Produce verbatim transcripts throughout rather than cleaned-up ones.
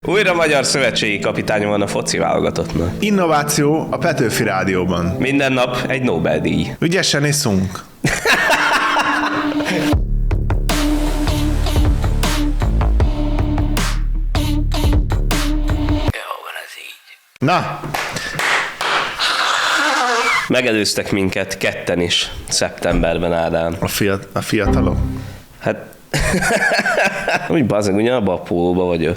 Újra magyar szövetségi kapitánya van a foci válogatottnak. Innováció a Petőfi Rádióban. Minden nap egy Nobel-díj. Ügyesen iszunk. Na! Megelőztek minket ketten is szeptemberben, Ádám. A, fiat, a fiatalok. Hát... Úgy bazdmeg, ugyanabban a pólóban vagyok.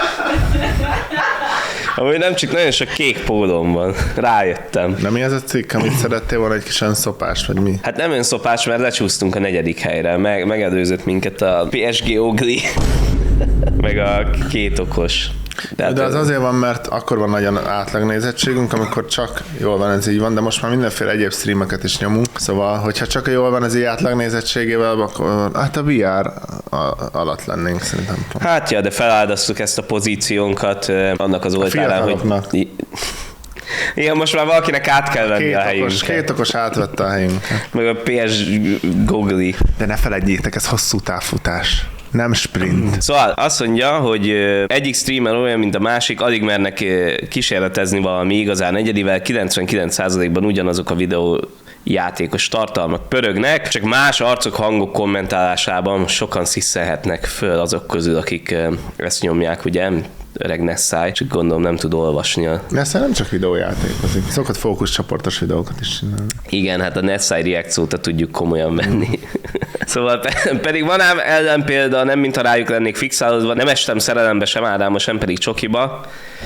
Amúgy nem csak nagyon sok kék pólóm van. Rájöttem. De mi ez a cikk, amit szerettél volna, egy kis önszopás, vagy mi? Hát nem önszopás, mert lecsúsztunk a negyedik helyre. Meg, megelőzött minket a pé es gé Ogli, meg a két okos. De, de az azért van, mert akkor van nagyon átlagnézettségünk, amikor csak jól van ez így van, de most már mindenféle egyéb streameket is nyomunk. Szóval, hogyha csak jól van ez így átlagnézettségével, akkor hát a vé er alatt lennénk szerintem. Hát ja, de feláldoztuk ezt a pozíciónkat annak az oltárán, hogy... Igen, most már valakinek át kell venni két a helyünket. Okos, két okos átvette a helyünket. Meg a pé es Gogli. De ne feledjétek, ez hosszú távfutás. Nem sprint. Szóval azt mondja, hogy egyik streamer olyan, mint a másik, alig mernek kísérletezni valami igazán egyedivel, kilencvenkilenc százalékban ugyanazok a videó játékos tartalmak pörögnek, csak más arcok, hangok kommentálásában sokan sziszelhetnek föl azok közül, akik ezt nyomják, ugye? Öreg Nessai, csak gondolom nem tud olvasni. A... Nessai nem csak videójátékozik, szokott fókuszcsoportos videókat is csinálni. Igen, hát a Nessai reakciót tudjuk komolyan venni. Szóval pedig van ám ellenpélda, nem mintha rájuk lennék fixálódva, nem estem szerelembe sem Ádámba, sem pedig csokiba.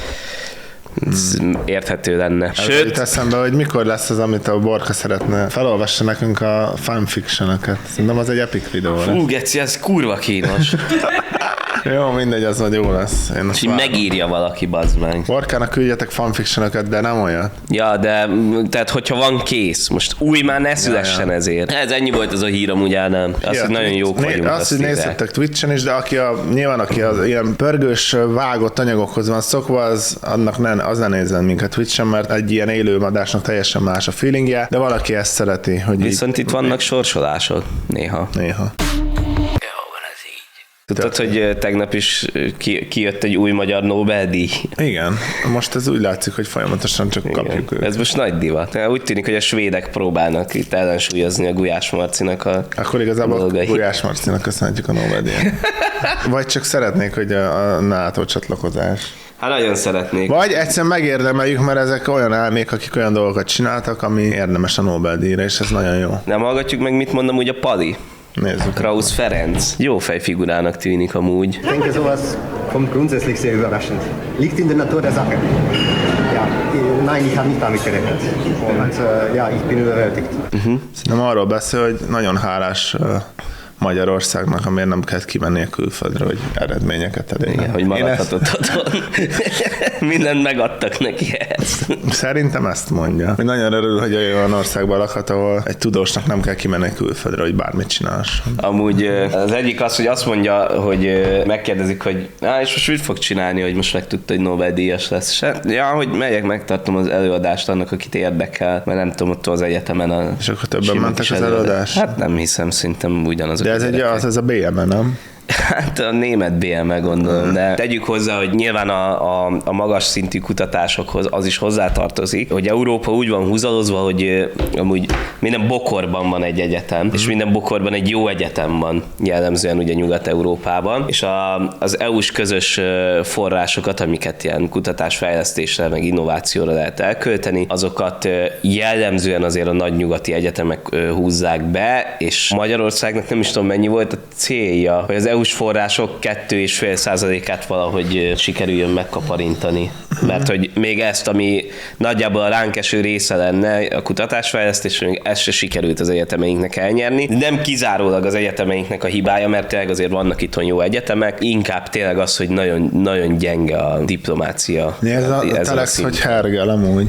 Hmm. Érthető lenne. Sőt, jut eszembe, hogy mikor lesz az, amit a Borka szeretne felolvassa nekünk a fanfiction-öket. Szerintem az egy epic videó lesz. Fú, geci, ez kurva kínos. Jó, mindegy, az majd jó lesz. Én és így megírja valaki, bazd meg. Borkának küldjetek fanfiction-öket, de nem olyat. Ja, de tehát hogyha van kész, most új már ne szülessen ja, ja. ezért. Ez ennyi volt az a hír amúgy, Ádám. Azt, ja, hogy nagyon jók né- vagyunk. Azt, azt hogy nézhettek Twitchen is, de aki a, nyilván aki az ilyen pörgős, vágott anyagokhoz van szokva, az, annak ne, az ne nézzen minket Twitchen, mert egy ilyen élő adásnak teljesen más a feelingje, de valaki ezt szereti. Hogy viszont így, itt vannak sorsolások néha. Néha. Tudtad, hogy tegnap is kijött egy új magyar Nobel-díj? Igen. Most ez úgy látszik, hogy folyamatosan csak igen. kapjuk őket. Ez most nagy divat. Úgy tűnik, hogy a svédek próbálnak itt ellensúlyozni a Gulyás Marcinak a Akkor igazából a Gulyás Marcinak köszönhetjük a Nobel-díjat. Vagy csak szeretnék, hogy a NATO csatlakozás. Hát nagyon szeretnék. Vagy egyszerűen megérdemeljük, mert ezek olyan elmék, akik olyan dolgokat csináltak, ami érdemes a Nobel-díjra, és ez nagyon jó. Nem hallgatjuk meg, mit mondom úgy a Pali? Nézzük. Krausz Ferenc. Jó fejfigurának tűnik amúgy. Ich denke, sowas kommt grundsätzlich sehr überraschend. Liegt in der Natur der Sache. Ja, nein, ich habe nicht damit gerechnet. Und uh, ja, ich bin überwältigt. Uh-huh. Nem arról beszél, hogy nagyon hálás uh, Magyarországnak, amiért nem kell kimenni a külföldre, hogy eredményeket elérjen. Igen, hogy maradhatott ezt... otthon. Mindent megadtak neki ezt. Szerintem ezt mondja. Hogy nagyon örül, hogy olyan országban lakhat, ahol egy tudósnak nem kell kimenni külföldre, hogy bármit csinálhasson. Amúgy az egyik az, hogy azt mondja, hogy megkérdezik, hogy á, és most mit fog csinálni, hogy most megtudta, hogy Nobel-díjas lesz. Se, ja, hogy megyek, megtartom az előadást annak, akit érdekel, mert nem tudom, ott az egyetemen a... És akkor többen mentek az előadás? Hát nem hiszem, szerintem ugyanazok. De ez egy, az, ez a bé em e, nem? Hát a német bé em e gondolom, de tegyük hozzá, hogy nyilván a, a, a magas szintű kutatásokhoz az is hozzátartozik, hogy Európa úgy van húzalozva, hogy amúgy minden bokorban van egy egyetem, mm. és minden bokorban egy jó egyetem van, jellemzően ugye Nyugat-Európában, és a, az é u-s közös forrásokat, amiket ilyen kutatásfejlesztésre, meg innovációra lehet elkölteni, azokat jellemzően azért a nagy nyugati egyetemek húzzák be, és Magyarországnak nem is tudom mennyi volt a célja, hogy az é u-s források kettő és fél százalékát valahogy sikerüljön megkaparintani. Mert hogy még ezt, ami nagyjából a ránk eső része lenne a kutatásfejlesztés, még ezt se sikerült az egyetemeinknek elnyerni. Nem kizárólag az egyetemeinknek a hibája, mert tényleg azért vannak itthon jó egyetemek, inkább tényleg az, hogy nagyon, nagyon gyenge a diplomácia. Ez a, a telex, hogy hergel amúgy.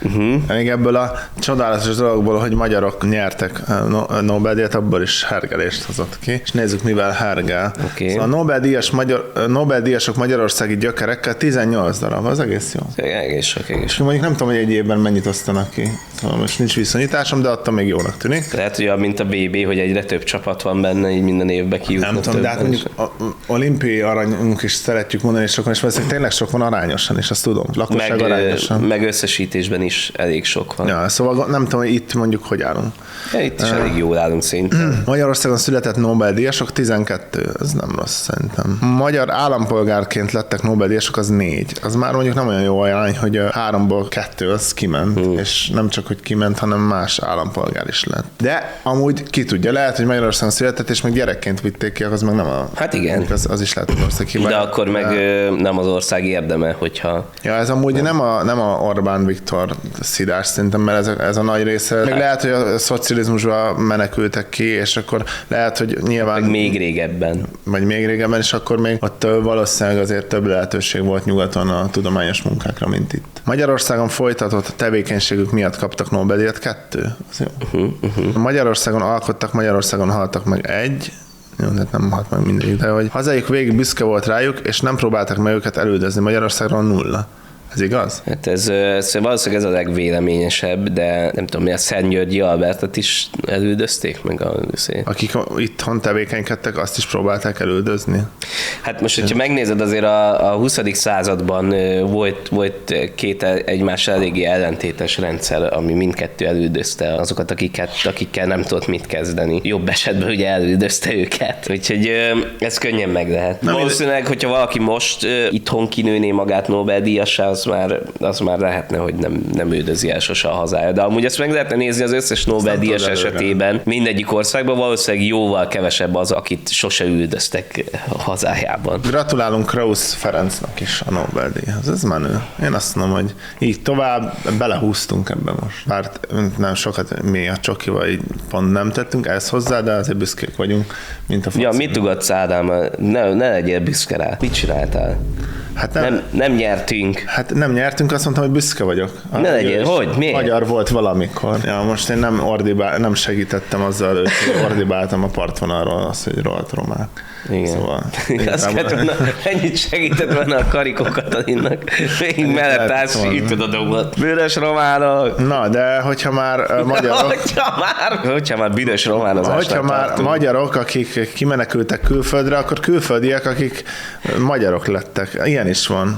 Uh-huh. Még ebből a csodálatos dologból, hogy magyarok nyertek Nobel-díjat, abból is hergelést hozott ki. És nézzük, mivel hergel. Okay. Szóval a Nobel-díjas magyar, Nobel-díjasok magyarországi gyökerekkel tizennyolc darab, az egész jó. Egész sok, egész sok. Mondjuk nem tudom, hogy egy évben mennyit osztanak ki. Szóval most nincs viszonyításom, de attól még jónak tűnik. Lehet, hogy mint a bé bé, hogy egyre több csapat van benne, így minden évben kijutnak. Nem tudom, de hát mondjuk olimpiai aranyunk is szeretjük mondani, és sokan, és valószínűleg tényleg sok van arányosan, és azt tudom. Lakosság meg, arányosan. Meg összesítésben is elég sok van. Ja, szóval nem tudom, hogy itt mondjuk hogy állunk. Ja, itt is uh, elég jól állunk szerintem. Magyarországon született Nobel-díjasok tizenkettő, ez nem rossz szerintem. Magyar állampolgárként lettek Nobel-díjasok, az négy. Az már mondjuk nem olyan jó arány, hogy a háromból kettő az kiment, hmm. és nem csak, hogy kiment, hanem más állampolgár is lett. De amúgy ki tudja, lehet, hogy Magyarországon született, és meg gyerekként vitték ki, az meg nem a... Hát igen. Az, az is lehet, hogy ország hibája. De akkor meg de... nem az ország érdeme, hogyha... Ja, ez amúgy nem, nem a, nem a Orbán Viktor szidás szerintem, mert ez a, ez a nagy része. Meg hát. Lehet, hogy a szocializmusba menekültek ki, és akkor lehet, hogy nyilván... Meg még régebben. Vagy még régebben, és akkor még ott valószínűleg azért több lehetőség volt nyugaton a tudományos munkákra, mint itt. Magyarországon folytatott tevékenységük miatt kaptak Nobel-díjat kettő. Az jó. Uh-huh, uh-huh. Magyarországon alkottak, Magyarországon haltak meg egy, jó, tehát nem halt meg mindegyik, de hogy hazájuk végig büszke volt rájuk, és nem próbáltak meg őket elüldözni. Magyarországon nulla. Ez igaz? Hát ez, ez valószínűleg ez a legvéleményesebb, de nem tudom, mi a Szentgyörgyi Albertet is elüldözték meg a szé. Akik itthon tevékenykedtek, azt is próbálták elüldözni? Hát most, hogyha megnézed, azért a, a huszadik században volt, volt két egymással eléggé ellentétes rendszer, ami mindkettő elüldözte azokat, akiket, akikkel nem tudott mit kezdeni. Jobb esetben ugye elüldözte őket. Úgyhogy ez könnyen meg lehet. Nem valószínűleg, hogyha valaki most itthon kinőné magát Nobel-díjassá, az már, az már lehetne, hogy nem, nem üldözi el sose a hazája. De amúgy ezt meg lehetne nézni az összes Nobel-díjas esetében. Mindegyik országban valószínűleg jóval kevesebb az, akit sose üldöztek a hazájában. Gratulálunk Krausz Ferencnek is a Nobel-díjhoz. Ez menő. Én azt mondom, hogy így tovább belehúztunk ebbe most. Bár nem sokat mi a csokival így pont nem tettünk ezt hozzá, de azért büszkék vagyunk, mint a foci. Ja, mit ugatsz, Ádám? Ne, ne legyél büszke rá. Mit csináltál? Hát nem, nem, nem nyertünk. Hát nem nyertünk, azt mondtam, hogy büszke vagyok. Ne legyél, hogy? Miért? Magyar volt valamikor. Ja, most én nem, ordibál, nem segítettem azzal, hogy ordibáltam a partvonalról azt, hogy rohadt romák. Igen. Szóval, azt kellett volna, ennyit segített volna a Karikó Katalinnak. Még mellett állsz, ütöd a dobolt. Büdös románok! Na, de hogyha már magyarok... hogyha már, hogyha már büdös románozásnak Hogyha már tartunk. magyarok, akik kimenekültek külföldre, akkor külföldiek, akik magyarok lettek. Ilyen is van.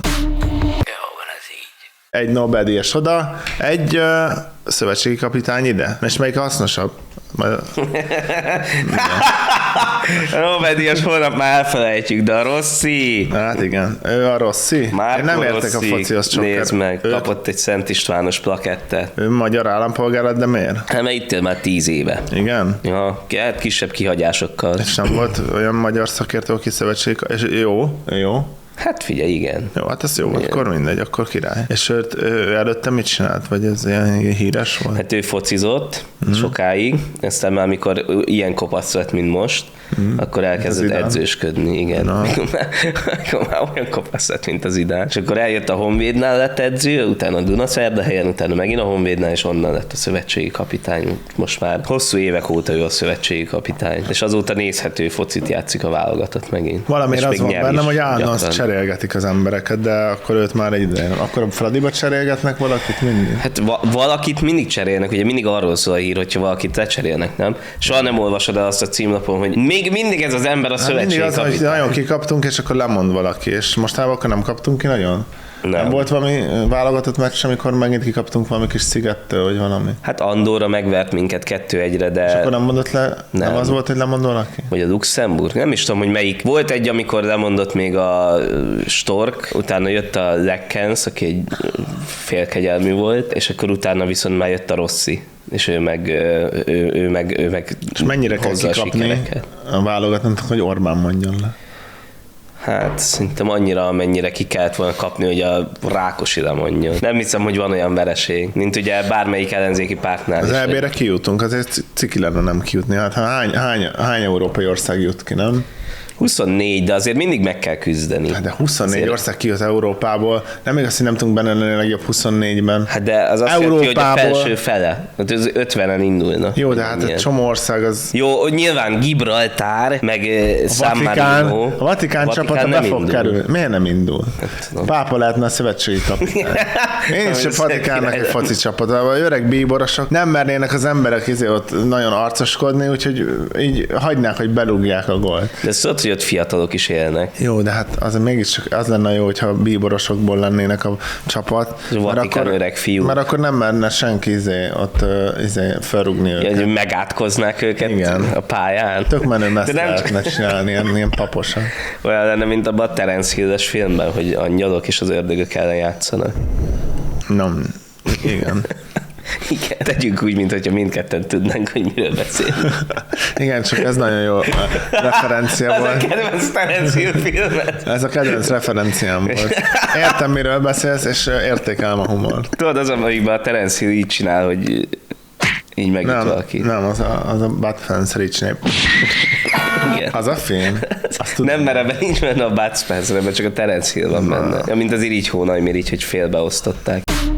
Egy Nobel-díjas oda, egy uh, szövetségi kapitány ide. És melyik a hasznosabb? Nobel-díjas holnap már elfelejtjük, de a Rossi. Hát igen, ő a Rossi. Márko Én nem értek Rossi. a focihoz sokkal. Nézd meg, ő, kapott egy Szent Istvános plakettet. Ő magyar állampolgár lett, de miért? Hát mert itt él már tíz éve. Igen? Ja, hát kisebb kihagyásokkal. És nem volt olyan magyar szakértő, aki szövetség... És jó, jó. Hát figyelj, igen. Jó, hát ez jó, igen. Akkor mindegy, akkor király. És ő, ő előtte mit csinált? Vagy ez ilyen híres volt? Hát ő focizott mm. sokáig, aztán már amikor ilyen kopasz lett, mint most, mm. akkor elkezdett edzősködni, igen. No. Mikor, már, mikor már olyan kopasz lett, mint az Idán. És akkor eljött a Honvédnál lett edző, utána a Dunaszerdahelyen, utána megint a Honvédnál, és onnan lett a szövetségi kapitány. Most már hosszú évek óta ő a szövetségi kapitány. És azóta nézhető focit játszik a válogatott megint. Valamiért az van bennem, hogy állandóan cserélgetik az embereket, de akkor őt már egy ideje. Akkor a Fradiba cserélgetnek valakit mindig? Hát va- valakit mindig cserélnek, ugye mindig arról szól a hír, hogyha valakit lecserélnek, nem? Soha nem olvasod el azt a címlapon, hogy még mindig ez az ember a hát szövetségi kapitány. Mindig az, hogy nagyon kikaptunk, és akkor lemond valaki, és mostában akkor nem kaptunk ki nagyon? Nem. nem volt valami válogatott meccs, amikor megint kikaptunk valami kis szigettől, vagy valami? Hát Andorra megvert minket kettő egyre, de... És akkor nem mondott le? Nem, nem az volt, hogy lemond valaki? Vagy a Luxemburg? Nem is tudom, hogy melyik. Volt egy, amikor lemondott még a Stork, utána jött a Lekkens, aki egy félkegyelmű volt, és akkor utána viszont már jött a Rossi. És ő meg, ő, ő meg, ő meg és mennyire kell kikapni a válogatottak, hogy Orbán mondjon le? Hát szerintem annyira, amennyire ki kellett volna kapni, hogy a Rákosi lemondjon. Nem hiszem, hogy van olyan vereség, mint ugye bármelyik ellenzéki pártnál. Az é bé-re kijutunk, azért ciki lenne nem kijutni. Hát hány, hány, hány európai ország jut ki, nem? huszonnégy, de azért mindig meg kell küzdeni. Hát de huszonnégy azért... ország kijött Európából, nem igaz, hogy nem tudunk benne lenni a legjobb huszonnégyben. Hát de az azt Európából... jelenti, hogy a felső fele. Hát az ötvenen indulna. Jó, de hát ilyen. egy csomó ország az... Jó, nyilván Gibraltár, meg A San Vatikán, Marino. a Vatikán csapata be fog kerülni. Miért nem indul? Hát, Pápa lehetne a szövetségi kapitány. Én is a Vatikánnak egy foci csapata. Öreg bíborosok nem mernének az emberek izé ott nagyon arcoskodni, úgyhogy így hagynák, hogy belugják a gólt. De szóval, hogy ott fiatalok is élnek. Jó, de hát az mégiscsak az lenne jó, hogyha bíborosokból lennének a csapat. A Vatikán öreg fiú. Mert akkor nem merne senki izé, ott izé, felrúgni őket. Hogy megátkoznák őket Igen. a pályán. Tök menő messze De nem lehetne csinálni, ilyen, ilyen paposan. Olyan lenne, mint abban a Terence Hill-es filmben, hogy a nyalok és az ördögök ellen játszanak. Nem, igen. Igen, tegyünk úgy, mintha mindketten tudnánk, hogy miről beszélünk. Igen, csak ez nagyon jó referencia Az volt. a kedvenc Terence Hill filmet. Ez a kedvenc referenciám volt. Értem, miről beszélsz, és értékelem a humort. Tudod, az, amikben a Terence Hill így csinál, hogy így megüt Nem, valaki. nem, az a, az a Bud Spencer így csinál. Igen. Az a film? Azt tudom. Nem, mert ebben nincs benne a Bud Spencer, csak a Terence Hill van benne. Ja, mint az Irigy Hónajmér, így, hogy félbeosztották.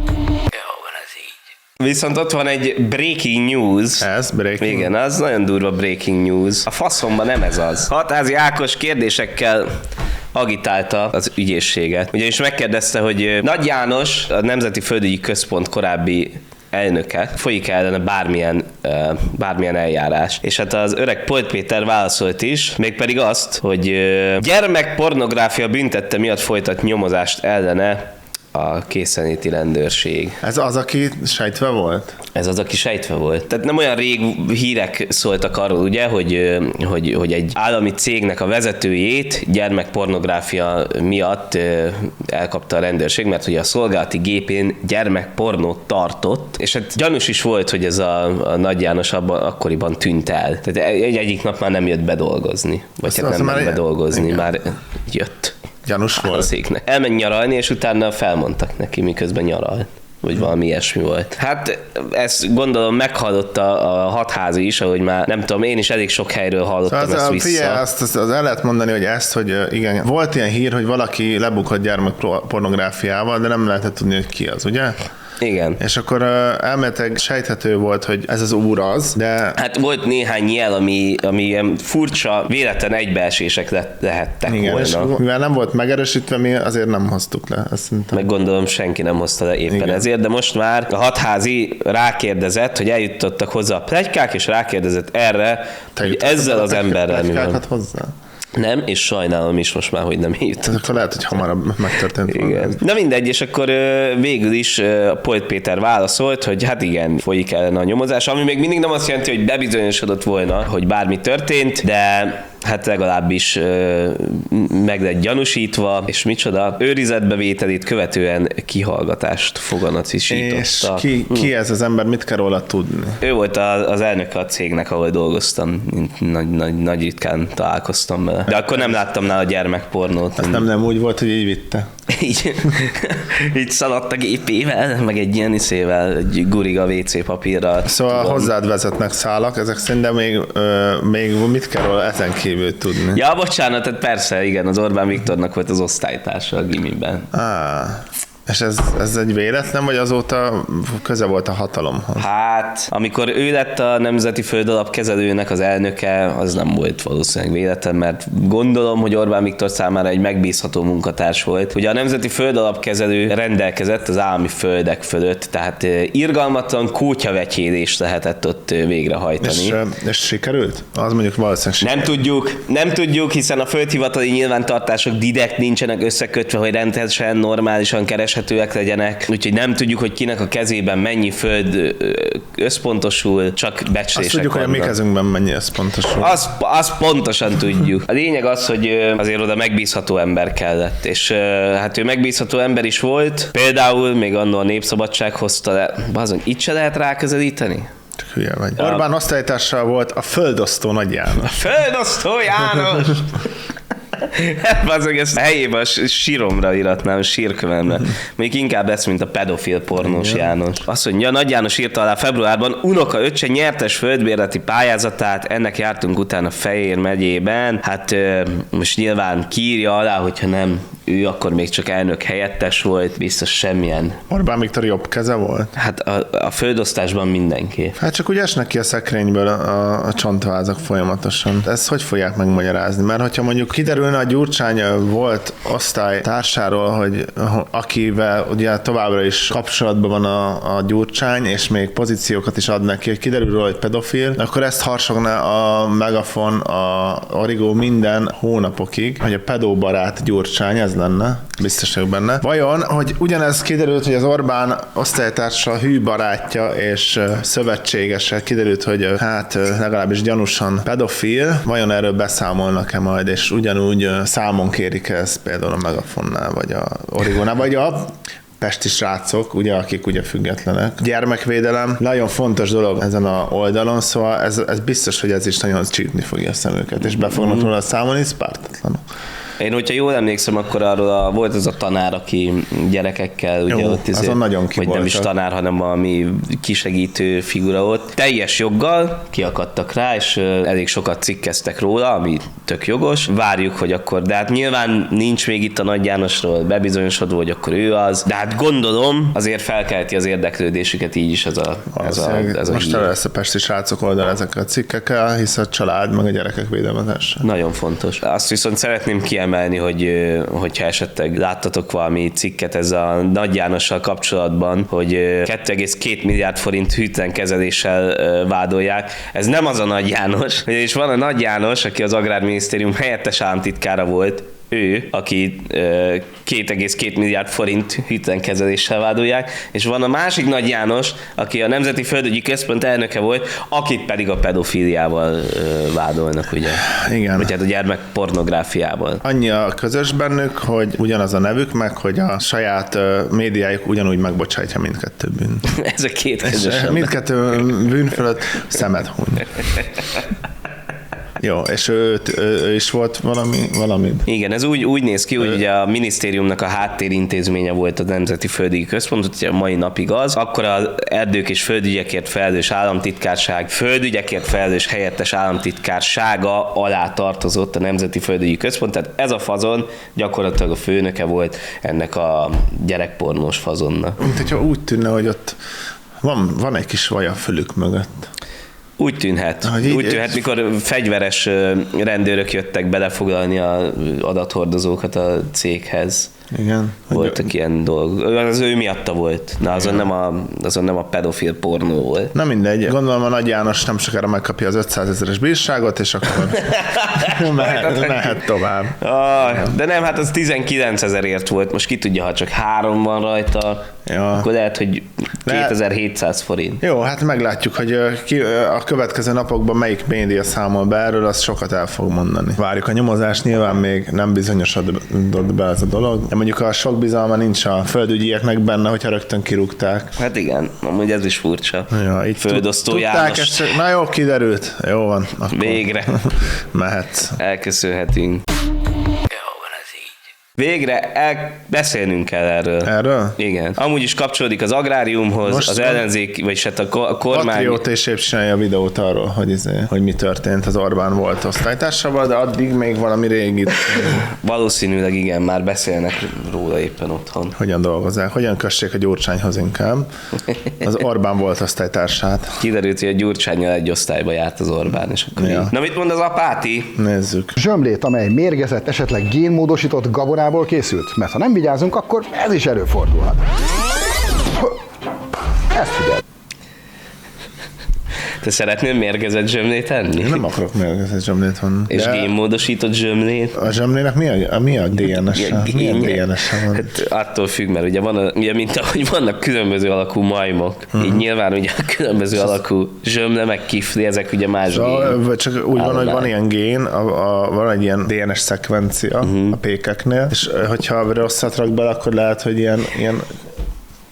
Viszont ott van egy breaking news. Ez breaking. Igen, az nagyon durva breaking news. A faszomban nem ez az. Hatházi Ákos kérdésekkel agitálta az ügyészséget. Ugyanis megkérdezte, hogy Nagy János, a Nemzeti Földügyi Központ korábbi elnöke, folyik ellene bármilyen, bármilyen eljárás. És hát az öreg Polt Péter válaszolt is, mégpedig azt, hogy gyermekpornográfia büntette miatt folytat nyomozást ellene a készenléti rendőrség. Ez az, aki sejtve volt? Ez az, aki sejtve volt. Tehát nem olyan rég hírek szóltak arról, ugye, hogy, hogy, hogy egy állami cégnek a vezetőjét gyermekpornográfia miatt elkapta a rendőrség, mert hogy a szolgálati gépén gyermekpornót tartott, és hát gyanús is volt, hogy ez a, a Nagy János abban, akkoriban tűnt el. Tehát egy, egyik nap már nem jött bedolgozni. Vagy Azt hát nem már ment bedolgozni, igen. Már jött. Gyanús volt. Széknek. Elment nyaralni, és utána felmondtak neki, miközben nyaralt. Vagy valami ilyesmi volt. Hát ezt gondolom meghallotta a hatházi is, ahogy már nem tudom, én is elég sok helyről hallottam az, ezt a, vissza. Figyelj, azt, azt, azt el lehet mondani, hogy ezt, hogy igen, volt ilyen hír, hogy valaki lebukott gyermekpornográfiával, de nem lehetett tudni, hogy ki az, ugye? Igen. És akkor uh, elméletileg sejthető volt, hogy ez az úr az, de... Hát volt néhány jel, ami, ami ilyen furcsa, véletlen egybeesések le, lehettek Igen, volna. és mivel nem volt megerősítve, mi azért nem hoztuk le. Ezt Meg gondolom senki nem hozta le éppen Igen. ezért, de most már a hatházi rákérdezett, hogy eljutottak hozzá a pletykák, és rákérdezett erre, Te hogy jutottad ezzel a az emberrel mi van. pletykákat hozzá? Nem, és sajnálom is most már, hogy nem jut. Ez akkor lehet, hogy hamarabb megtörtént volna. Igen. Na mindegy, és akkor ö, végül is ö, Polt Péter válaszolt, hogy hát igen, folyik ellen a nyomozás, ami még mindig nem azt jelenti, hogy bebizonyosodott volna, hogy bármi történt, de hát legalábbis ö, meg lett gyanúsítva, és micsoda, őrizetbevételét követően kihallgatást foganatosította. És ki, ki ez az ember, mit kell róla tudni? Ő volt az, az elnöke a cégnek, ahol dolgoztam. Nagy, nagy, nagy ritkán találkoztam vele. De akkor nem láttam nála gyermekpornót. Azt nem, nem úgy volt, hogy így vitte. így, így szaladt a gépével, meg egy ilyen iszével, egy guriga vé cé papírral. Szóval Tudom. hozzád vezetnek szálak, ezek szerintem még, ö, még mit kell róla ezen kívül tudni? Ja, bocsánat, tehát persze, igen, az Orbán Viktornak volt az osztálytársa a gimiben. Á, és ez, ez egy véletlen, vagy azóta köze volt a hatalomhoz? Hát, amikor ő lett a Nemzeti Földalap kezelőnek az elnöke, az nem volt valószínűleg véletlen, mert gondolom, hogy Orbán Viktor számára egy megbízható munkatárs volt. Ugye a Nemzeti Földalap kezelő rendelkezett az állami földek fölött, tehát irgalmatlan kótyavetyélést lehetett ott végrehajtani. És, és sikerült? Az mondjuk valószínűleg sikerült. Nem tudjuk, nem tudjuk, hiszen a földhivatali nyilvántartások direkt nincsenek összekötve, hogy rendesen, normálisan kereshetőek legyenek, úgyhogy nem tudjuk, hogy kinek a kezében mennyi föld összpontosul, csak becslések Azt tudjuk, vannak. hogy a mi kezünkben mennyi ez pontosan. Azt, azt pontosan tudjuk. A lényeg az, hogy azért oda megbízható ember kellett, és hát ő megbízható ember is volt, például még annól a Népszabadság hozta le, bazony, itt se lehet ráközelíteni? Csak hülye vagy. Orbán osztálytársa volt a földosztó Nagy János. A földosztó János! Azok ezt helyében a síromra iratnám, sírkövemre. Még inkább lesz, mint a pedofil pornós János. Azt mondja, Nagy János írta alá februárban, unoka öccse nyertes földbérleti pályázatát, ennek jártunk utána Fejér megyében. Hát most nyilván kiírja alá, hogyha nem ő, akkor még csak elnök helyettes volt, biztos semmilyen. Orbán Viktor jobb keze volt? Hát a, a földosztásban mindenki. Hát csak úgy esnek ki a szekrényből a, a csontvázak folyamatosan. Ezt hogy fogják megmagyarázni? Mert hogyha mondjuk kiderülne, a Gyurcsány volt osztálytársáról, hogy akivel ugye továbbra is kapcsolatban van a, a Gyurcsány, és még pozíciókat is ad neki, hogy kiderül róla, hogy pedofil, akkor ezt harsogna a Megafon, a Origo minden hónapokig, hogy a pedóbarát Gyurcsány, ez lenne, biztos vagyok benne. Vajon, hogy ugyanez kiderült, hogy az Orbán osztálytársa hű barátja és szövetségese, kiderült, hogy hát legalábbis gyanúsan pedofil, vajon erről beszámolnak-e majd, és ugyanúgy számon kérik ezt például a Megafonnál, vagy a Origónál, vagy a pesti srácok, ugye, akik ugye függetlenek. Gyermekvédelem, nagyon fontos dolog ezen a oldalon, szóval ez, ez biztos, hogy ez is nagyon csípni fogja a szemüket, és be fognak róla számolni, ez pártatlanul. Én, hogyha jól emlékszem, akkor arról a, volt az a tanár, aki gyerekekkel, ugye Jó, ott azon nagyon vagy nem is tanár, hanem valami kisegítő figura ott. Teljes joggal kiakadtak rá, és elég sokat cikkeztek róla, ami tök jogos. Várjuk, hogy akkor, de hát nyilván nincs még itt a Nagy Jánosról bebizonyosodó, hogy akkor ő az, de hát gondolom azért felkelti az érdeklődésüket így is ez a, ez a, ez a most hír. el lesz a pesti srácok oldal ezekkel a cikkekkel, hisz a család meg a gyerekek védelmezése. Nagyon fontos. Azt viszont szeretném kiemelni, hogy hogyha esetleg láttatok valami cikket ez a Nagy Jánossal kapcsolatban, hogy kettő egész két milliárd forint hűtlen kezeléssel vádolják. Ez nem az a Nagy János, és van a Nagy János, aki az Agrárminisztérium helyettes államtitkára volt, ő, aki két egész két milliárd forint hűtlenkezeléssel vádolják, és van a másik Nagy János, aki a Nemzeti Földügyi Központ elnöke volt, akit pedig a pedofíliával vádolnak, ugye? Igen. Vagy hát a gyermek pornográfiával. Annyi a közös bennük, hogy ugyanaz a nevük, meg hogy a saját médiájuk ugyanúgy megbocsátja mindkettő bűn. Ez a két közös. Mindkettő bűn fölött szemet huny. Jó, és ő, ő, ő is volt valami, valami. Igen, ez úgy, úgy néz ki, hogy ugye a minisztériumnak a háttérintézménye volt a Nemzeti Földügyi Központ, ugye a mai napig az, akkor az erdők és földügyekért felelős államtitkárság, földügyekért felelős helyettes államtitkársága alá tartozott a Nemzeti Földügyi Központ, tehát ez a fazon gyakorlatilag a főnöke volt ennek a gyerekpornós fazonnak. Mint hogyha úgy tűnne, hogy ott van, van egy kis vaj a fülük mögött. Úgy tűnhet. Így, úgy tűnhet, mikor fegyveres rendőrök jöttek belefoglalni az adathordozókat a céghez. Igen. Voltak ilyen dolgok. Az ő miatta volt. Na, azon nem, a, azon nem a pedofil pornó volt. Na mindegy. Gondolom a Nagy János nem sokára megkapja az ötszázezeres bírságot, és akkor mehet, mehet tovább. Ah, de nem, hát az tizenkilencezerért volt. Most ki tudja, ha csak három van rajta, ja. Akkor lehet, hogy kétezer-hétszáz forint. Jó, hát meglátjuk, hogy ki, a következő napokban melyik média számol be erről, azt sokat el fog mondani. Várjuk a nyomozást, nyilván még nem bizonyosodott be ez a dolog. De mondjuk a sok bizalma nincs a földügyieknek benne, hogyha rögtön kirúgták. Hát igen, amúgy ez is furcsa. Ja, így Földosztó János. Ezt, na jó, kiderült. Jó van. Akkor végre. Mehetsz. Elköszönhetünk. Végre el, beszélnünk kell erről. Erről? Igen. Amúgy is kapcsolódik az agráriumhoz, most az ellenzék, vagyis hát a kormány... Patrióta és épp csinálja a videót arról, hogy, izé, hogy mi történt az Orbán volt osztálytársával, de addig még valami régi... Valószínűleg igen, már beszélnek róla éppen otthon. Hogyan dolgozzák? Hogyan kössék a Gyurcsányhoz inkább? Az Orbán volt osztálytársát. Kiderült, hogy a Gyurcsánnyal egy osztályba járt az Orbán, és akkor ja. Na mit mond az apáti? Nézzük. Zsömlét, amely mérgezett, esetleg génmódosított gabonával készült, mert ha nem vigyázunk, akkor ez is előfordulhat. Ezt figyelj. Te szeretnél mérgezett zsömlét enni? Én nem akarok mérgezett zsömlét venni. És génmódosított zsömlét? A zsömlének mi a, mi a dé en es-e? Mi a dé en es-e van? Hát attól függ, mert ugye, van a, ugye mint ahogy vannak különböző alakú majmok, uh-huh. így nyilván ugye a különböző alakú zsömle, meg kifli, ezek ugye más szóval, gén. Csak úgy van, hogy van ilyen gén, a, a, van egy ilyen dé en es szekvencia uh-huh. a pékeknél, és hogyha rosszat rak bele, akkor lehet, hogy ilyen, ilyen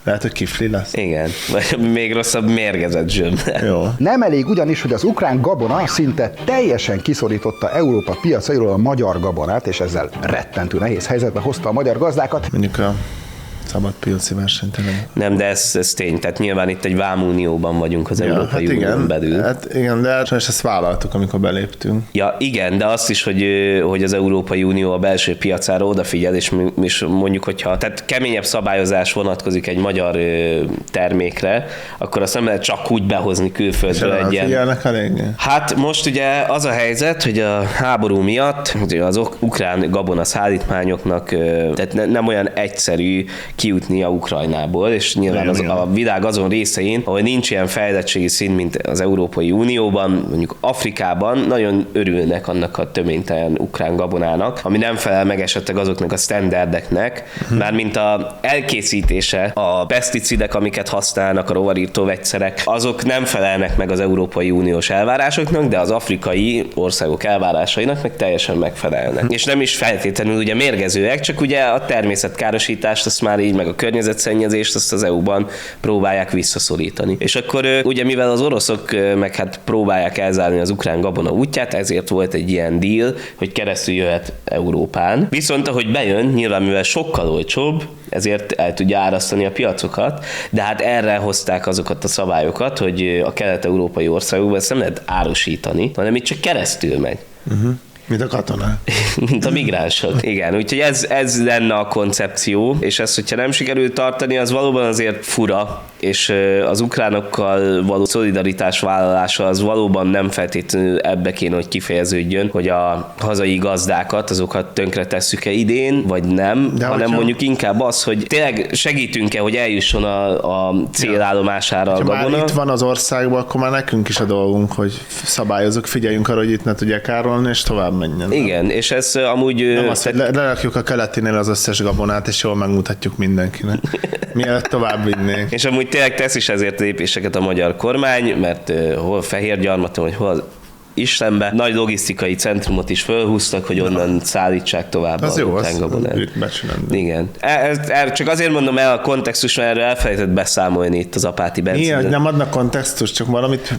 Lehet, hogy kifli lesz. Igen, vagy még rosszabb mérgezett zsömle. Jó. Nem elég ugyanis, hogy az ukrán gabona szinte teljesen kiszorította Európa piacairól a magyar gabonát, és ezzel rettentő nehéz helyzetbe hozta a magyar gazdákat. Mondjuk a szabad piaci versenytelen. Nem, de ez, ez tény, tehát nyilván itt egy vámunióban vagyunk az Ja, Európai hát Unión igen, belül. hát igen, de sajnos ezt vállaltuk, amikor beléptünk. Ja, igen, de azt is, hogy, hogy az Európai Unió a belső piacára odafigyel, és, és mondjuk, hogyha tehát keményebb szabályozás vonatkozik egy magyar termékre, akkor azt nem lehet csak úgy behozni külföldről egy ilyen. Figyelnek eléggé? Hát most ugye az a helyzet, hogy a háború miatt ugye az ukrán gabona szállítmányoknak tehát ne, nem olyan egyszerű kijutni a Ukrajnából, és nyilván az, a világ azon részein, ahol nincs ilyen fejlettségi szint, mint az Európai Unióban, mondjuk Afrikában nagyon örülnek annak a töménytelen ukrán gabonának, ami nem felel meg esetleg azoknak a sztenderdeknek, uh-huh. mármint a elkészítése, a peszticidek, amiket használnak, a rovarírtó vegyszerek, azok nem felelnek meg az Európai Uniós elvárásoknak, de az afrikai országok elvárásainak meg teljesen megfelelnek. És nem is feltétlenül ugye mérgezőek, csak ugye a természetkárosítást, azt már így meg a környezetszennyezést, azt az é u-ban próbálják visszaszorítani. És akkor ugye mivel az oroszok meg hát próbálják elzárni az ukrán gabona útját, ezért volt egy ilyen deal, hogy keresztül jöhet Európán. Viszont ahogy bejön, nyilván mivel sokkal olcsóbb, ezért el tudja árasztani a piacokat, de hát erre hozták azokat a szabályokat, hogy a kelet-európai országokban ezt nem lehet árusítani, hanem itt csak keresztül megy. Uh-huh. Mint a katonák. Mint a migránsok. Igen, úgyhogy ez, ez lenne a koncepció, és ezt, hogyha nem sikerült tartani, az valóban azért fura, és az ukránokkal való szolidaritás vállalása az valóban nem feltétlenül ebbe kéne, hogy kifejeződjön, hogy a hazai gazdákat, azokat tönkre tesszük-e idén, vagy nem, de hanem hogyha... mondjuk inkább az, hogy tényleg segítünk-e, hogy eljusson a, a célállomására ja. a gabona. Már itt van az országban, akkor már nekünk is a dolgunk, hogy szabályozunk, figyeljünk arra, hogy itt ne tudják károlni, és tovább menjen. Igen, és ez amúgy... Nem az, hogy le, lerakjuk a keletinél az összes gabonát, és jól megmutatjuk mindenkinek. Mielőtt tovább vinnénk. És amúgy tényleg tesz is ezért lépéseket a magyar kormány, mert uh, hol Fehérgyarmaton, vagy hol Istenbe nagy logisztikai centrumot is fölhúztak, hogy onnan szállítsák tovább az a jó, utángabonát. Igen. Ez, ez, csak azért mondom el a kontextus, mert erről elfelejtett beszámolni itt az Apáti Bence. Ilyen, nem adnak kontextus, csak valamit...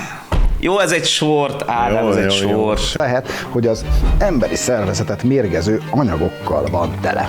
Jó, ez egy sort, Ádám, ez egy sort. Lehet, hogy az emberi szervezetet mérgező anyagokkal van tele.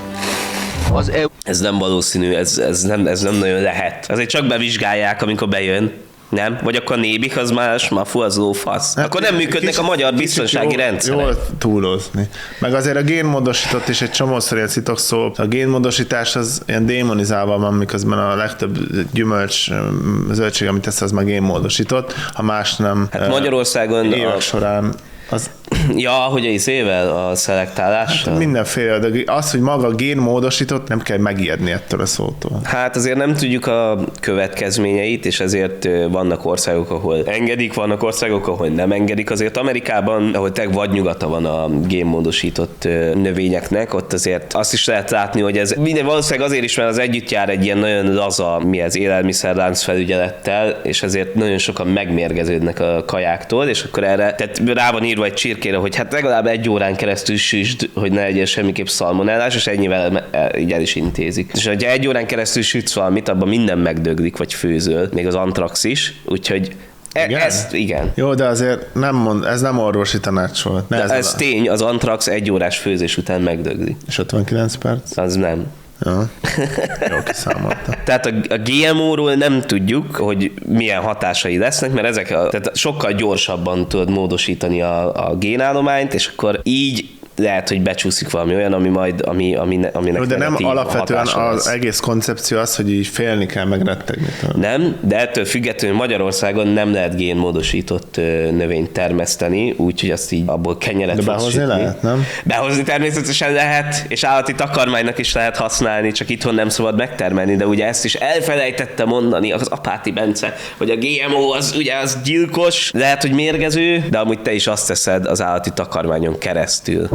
Az E U... Ez nem valószínű, ez, ez, nem, ez nem nagyon lehet. Azért csak bevizsgálják, amikor bejön. Nem? Vagy akkor a nébik az más, mafu az lófasz. Hát akkor nem működnek kicsit, a magyar biztonsági rendszerek. Jól túlozni. Meg azért a génmódosított is egy csomószor ilyen szitok szó. A génmódosítás az ilyen démonizálva van, miközben a legtöbb gyümölcs, zöldség, amit tesz, az meg génmódosított. Ha más nem. Hát Magyarországon évek a... során az... Ja, hogy az évvel a szelektálással? Hát mindenféle, de az, hogy maga génmódosított, nem kell megijedni ettől a szótól. Hát azért nem tudjuk a következményeit, és ezért vannak országok, ahol engedik, vannak országok, ahol nem engedik. Azért Amerikában, ahol teg vadnyugata van a génmódosított növényeknek, ott azért azt is lehet látni, hogy ez minden valószínűleg azért is, mert az együtt jár egy ilyen nagyon laza, mi ez, élelmiszerlánc felügyelettel, és ezért nagyon sokan megmérgeződnek a kajáktól, és akkor erre, tehát rá van írva egy csirkére, hogy hát legalább egy órán keresztül süsd, hogy ne legyen semmiképp szalmonellás, és ennyivel így el is intézik. És ha egy órán keresztül sütsz valamit, abban minden megdöglik, vagy főzöl, még az antrax is, úgyhogy igen? Ezt, igen. Jó, de azért nem mond, ez nem orvosi tanács volt. Ne ez ez tény, az antrax egy órás főzés után megdögli. És ötvenkilenc perc? Az nem. Ja. Jó, kiszámoltam. Tehát a, a gé em ó-ról nem tudjuk, hogy milyen hatásai lesznek, mert ezek a, tehát sokkal gyorsabban tudod módosítani a, a génállományt, és akkor így lehet, hogy becsúszik valami olyan, ami majd, ami, ami, aminek jó, de nem alapvetően az egész koncepció az, hogy így félni kell, meg rettegni. Nem, de ettől függetlenül Magyarországon nem lehet génmódosított növényt termeszteni, úgyhogy azt így abból kenyeret de behozni sütni. Lehet, nem? Behozni természetesen lehet, és állati takarmánynak is lehet használni, csak itthon nem szabad megtermelni, de ugye ezt is elfelejtette mondani az Apáti Bence, hogy a gé em ó az ugye az gyilkos, lehet, hogy mérgező, de amúgy te is azt teszed az állati takarmányon keresztül.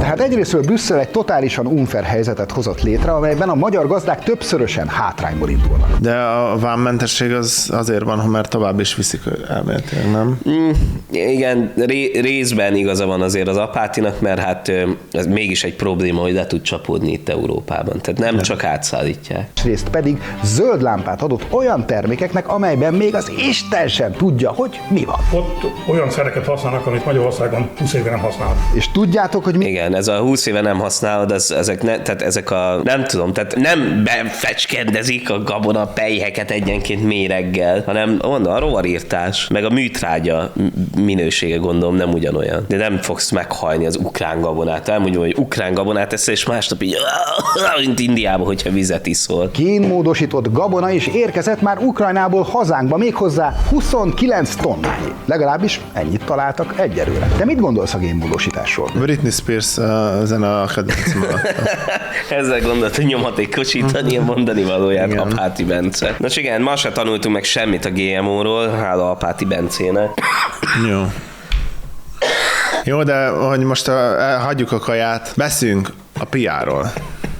Hát egyrésztről Brüsszel egy totálisan unfair helyzetet hozott létre, amelyben a magyar gazdák többszörösen hátrányból indulnak. De a vámmentesség az azért van, mert tovább is viszik elméletileg, nem? Mm, igen, ré- részben igaza van azért az Apátinak, mert hát ez mégis egy probléma, hogy le tud csapódni itt Európában. Tehát nem, nem. csak átszállítják. Részt pedig zöld lámpát adott olyan termékeknek, amelyben még az Isten sem tudja, hogy mi van. Ott olyan szereket használnak, amit Magyarországon húsz éve nem használnak. És tudjátok, hogy mi? Igen, ez a húsz éve nem használod, ez, ezek, ne, tehát ezek a, nem tudom, tehát nem befecskendezik a gabona pelyheket egyenként méreggel, hanem onnan a rovarírtás, meg a műtrágya minősége gondolom nem ugyanolyan. De nem fogsz meghajni az ukrán gabonát. Elmondjuk, hogy ukrán gabonát eszel, és másnap így, mint Indiába, hogyha vizet iszol. Génmódosított gabona is érkezett már Ukrajnából hazánkba, méghozzá huszonkilenc tonnányi. Legalábbis ennyit találtak egyelőre. De mit gondolsz a génmódosításról? Britney Spears uh, zene a kedvencem. Ezzel gondolt, hogy nyomatékosítani a mondani valóját igen. Apáti Bence. Na csak igen, ma se tanultunk meg semmit a gé em ó-ról, hála Apáti Bencének. Jó. Jó, de hogy most a, hagyjuk a kaját, beszéljünk a pé er-ról.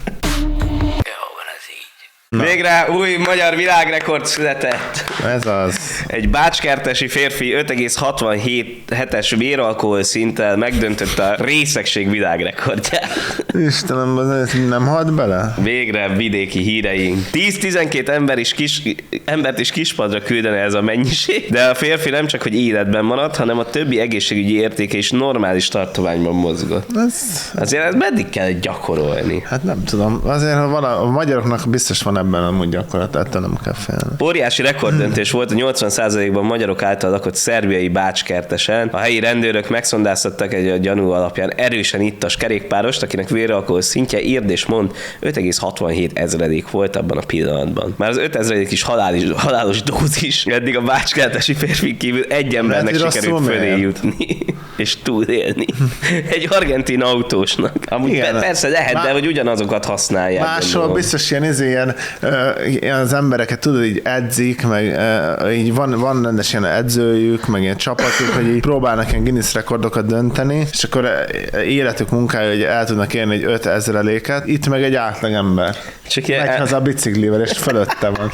Na. Végre új magyar világrekord született. Ez az. Egy bácskertesi férfi öt egész hatvanhét-es véralkohol szinttel megdöntötte a részegség világrekordját. Istenem, nem halt bele? Végre vidéki híreink. tíz-tizenkét ember is kis, embert is kispadra küldene ez a mennyiség, de a férfi nem csak, hogy életben maradt, hanem a többi egészségügyi értéke is normális tartományban mozgott. Ez... Azért ezt meddig kell gyakorolni? Hát nem tudom. Azért, ha van a, a magyaroknak biztos van ebben amúgy gyakorlat, ettől nem kell félni. Óriási rekorddöntés volt a nyolcvan százalékban magyarok által lakott szerbiai Bácskertesen. A helyi rendőrök megszondáztattak egy a gyanú alapján erősen ittas kerékpárost, akinek véralkohol szintje írd és mond öt egész hatvanhét ezredék volt abban a pillanatban. Már az öt ezredék is halális, halálos dózis. Eddig a bácskertesi férfi kívül egy embernek sikerült fölé jutni és túlélni. Egy argentin autósnak. Amúgy igen, persze lehet, Má... de hogy ugyanazokat használják. Máshol biztos ilyen, ez ilyen uh, az embereket tudod, így edzik, meg uh, így van, van rendes ilyen edzőjük, meg ilyen csapatuk, hogy így próbálnak ilyen Guinness rekordokat dönteni, és akkor életük munkája, hogy el tudnak érni egy öt ezreléket. Itt meg egy átlagember. Csak megy haza a biciklivel, és fölötte van.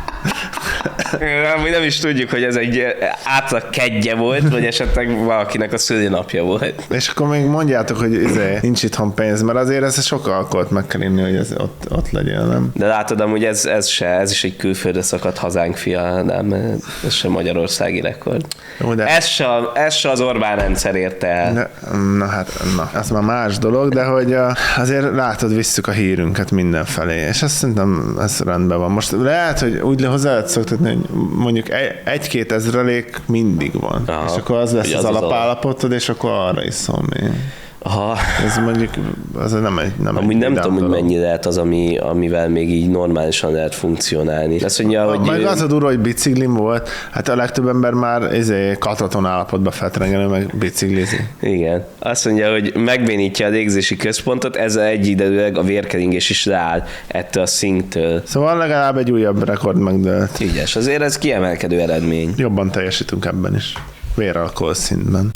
Mi nem is tudjuk, hogy ez egy átlag kedje volt, vagy esetleg valakinek a szülinapja volt. És akkor még mondjátok, hogy izé, nincs itthon pénz, mert azért ez sok alkoholt meg kell inni, hogy ez ott, ott legyen, nem? De látod, amúgy ez, ez se, ez is egy külföldre szakadt hazánk fia, nem, ez sem magyarországi rekord. Jó, de... ez, se, ez se az Orbán rendszer érte el. De, na hát, na, ez már más dolog, de hogy azért látod, visszük a hírünket mindenfelé, és azt szerintem ez rendben van. Most lehet, hogy úgy hozzá lehet szoktatni, hogy mondjuk egy-két ezrelék mindig van. Aha, és akkor az lesz az, az alapállapotod, és akkor arra iszom még. Aha. Ez mondjuk az nem egy nem Amúgy egy nem tudom, dolog. hogy mennyi lehet az, ami, amivel még így normálisan lehet funkcionálni. Azt mondja, hogy... Meg az a durva, hogy biciklim volt, hát a legtöbb ember már izé, kataton állapotba feltrengelő, meg biciklizi. Igen. Azt mondja, hogy megbénítja a légzési központot, ezzel egyidejűleg a vérkeringés is leáll ettől a szinttől. Szóval legalább egy újabb rekord megdőlt. Ügyes, azért ez kiemelkedő eredmény. Jobban teljesítünk ebben is. Véralkohol szintben.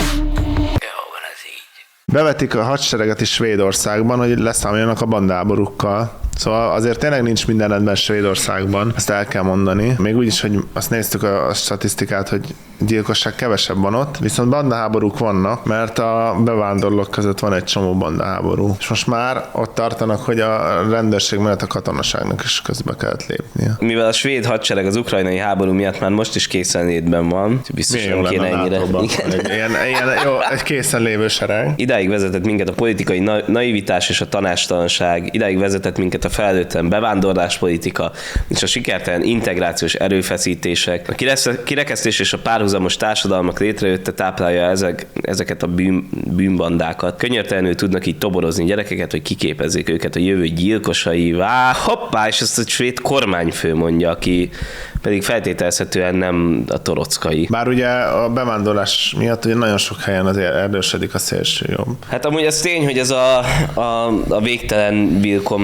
Bevetik a hadsereget is Svédországban, hogy leszámoljanak a bandaháborúkkal. Szóval azért tényleg nincs minden rendben Svédországban, ezt el kell mondani. Még úgy is, hogy azt néztük a, a statisztikát, hogy gyilkosság kevesebb van ott, viszont bandaháborúk vannak, mert a bevándorlók között van egy csomó bandaháború. És most már ott tartanak, hogy a rendőrség mellett a katonaságnak is közbe kellett lépnie. Mivel a svéd hadsereg az ukrajnai háború miatt már most is készenlétben van, biztos nem kéne ennyire. Egy, ilyen, ilyen, jó, egy készen lévő sereg. Idáig vezetett minket a politikai na- naivitás és a tanástalanság, idáig vezetett minket a felelőtlen bevándorláspolitika és a sikertelen integrációs erőfeszítések. A kirekesztés és a párhuzamos társadalmak létrejötte táplálja ezek, ezeket a bűn, bűnbandákat. Könyörtelenül tudnak így toborozni gyerekeket, hogy kiképezzék őket a jövő gyilkosaivá. Hoppá, és ezt a svéd kormányfő mondja, aki pedig feltételezhetően nem a torockai. Bár ugye a bevándorlás miatt ugye nagyon sok helyen azért erősödik a szélső jobb. Hát amúgy az tény, hogy ez a, a, a végtelen Willkommen azért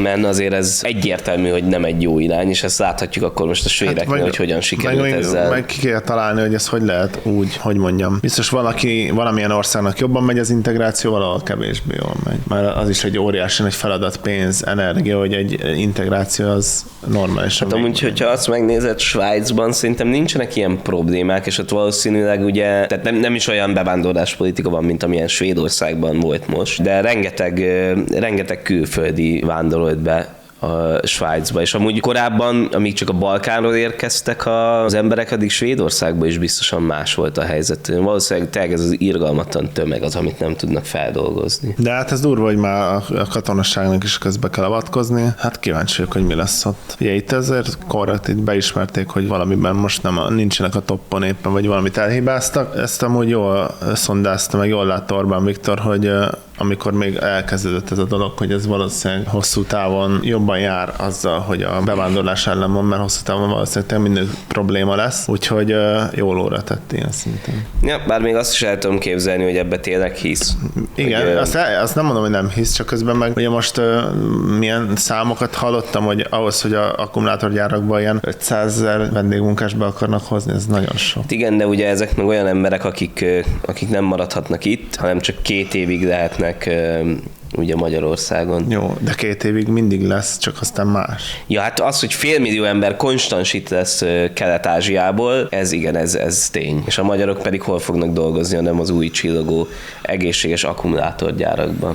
azért ez egyértelmű, hogy nem egy jó irány, és ezt láthatjuk akkor most a svédeknél, hát, hogy hogyan sikerült meg, ezzel. Meg ki kell találni, hogy ez hogy lehet úgy, hogy mondjam. Biztos valaki, valamilyen országnak jobban megy az integráció, valahol kevésbé jól megy. Már az is egy óriási egy feladat, pénz, energia, hogy egy integráció az normálisan. Hát amúgy, hogyha azt megnézed, Svájcban szerintem nincsenek ilyen problémák, és ott valószínűleg ugye, tehát nem, nem is olyan bevándorláspolitika van, mint amilyen Svédországban volt most, de rengeteg, rengeteg külföldi vándorolt be a Svájcba, és amúgy korábban, amíg csak a Balkánról érkeztek az emberek, addig Svédországban is biztosan más volt a helyzet. Valószínűleg tényleg ez az irgalmatlan tömeg az, amit nem tudnak feldolgozni. De hát ez durva, hogy már a katonasságnak is közbe kell avatkozni. Hát kíváncsi vagyok, hogy mi lesz ott. Ugye itt ezért korrekt, itt beismerték, hogy valamiben most nem a, nincsenek a toppon éppen, vagy valamit elhibáztak. Ezt amúgy jól szondázta, meg jól látta Orbán Viktor, hogy amikor még elkezdődött ez a dolog, hogy ez valószínűleg hosszú távon jobban jár azzal, hogy a bevándorlás ellen van, mert hosszú távon valószínűleg minden probléma lesz, úgyhogy jól óra tett ilyen szinten. Ja, bár még azt is el tudom képzelni, hogy ebbe tényleg hisz. Igen, hogy, azt, el, azt nem mondom, hogy nem hisz, csak közben meg ugye most uh, milyen számokat hallottam, hogy ahhoz, hogy a akkumulátorgyárakban ilyen ötszázezer vendégmunkást be akarnak hozni, ez nagyon sok. Igen, de ugye ezek meg olyan emberek, akik, akik nem maradhatnak itt, hanem csak két évig lehetnek ugye Magyarországon. Jó, de két évig mindig lesz, csak aztán más. Ja, hát az, hogy félmillió ember konstans itt lesz Kelet-Ázsiából, ez igen, ez, ez tény. És a magyarok pedig hol fognak dolgozni, hanem az új csillogó egészséges akkumulátorgyárakban.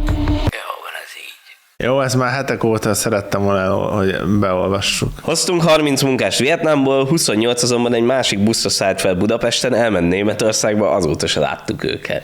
Jó, ez már hetek óta szerettem volna, hogy beolvassuk. Hoztunk harminc munkást Vietnámból, huszonnyolc azonban egy másik buszra szállt fel Budapesten, elment Németországba, azóta se láttuk őket.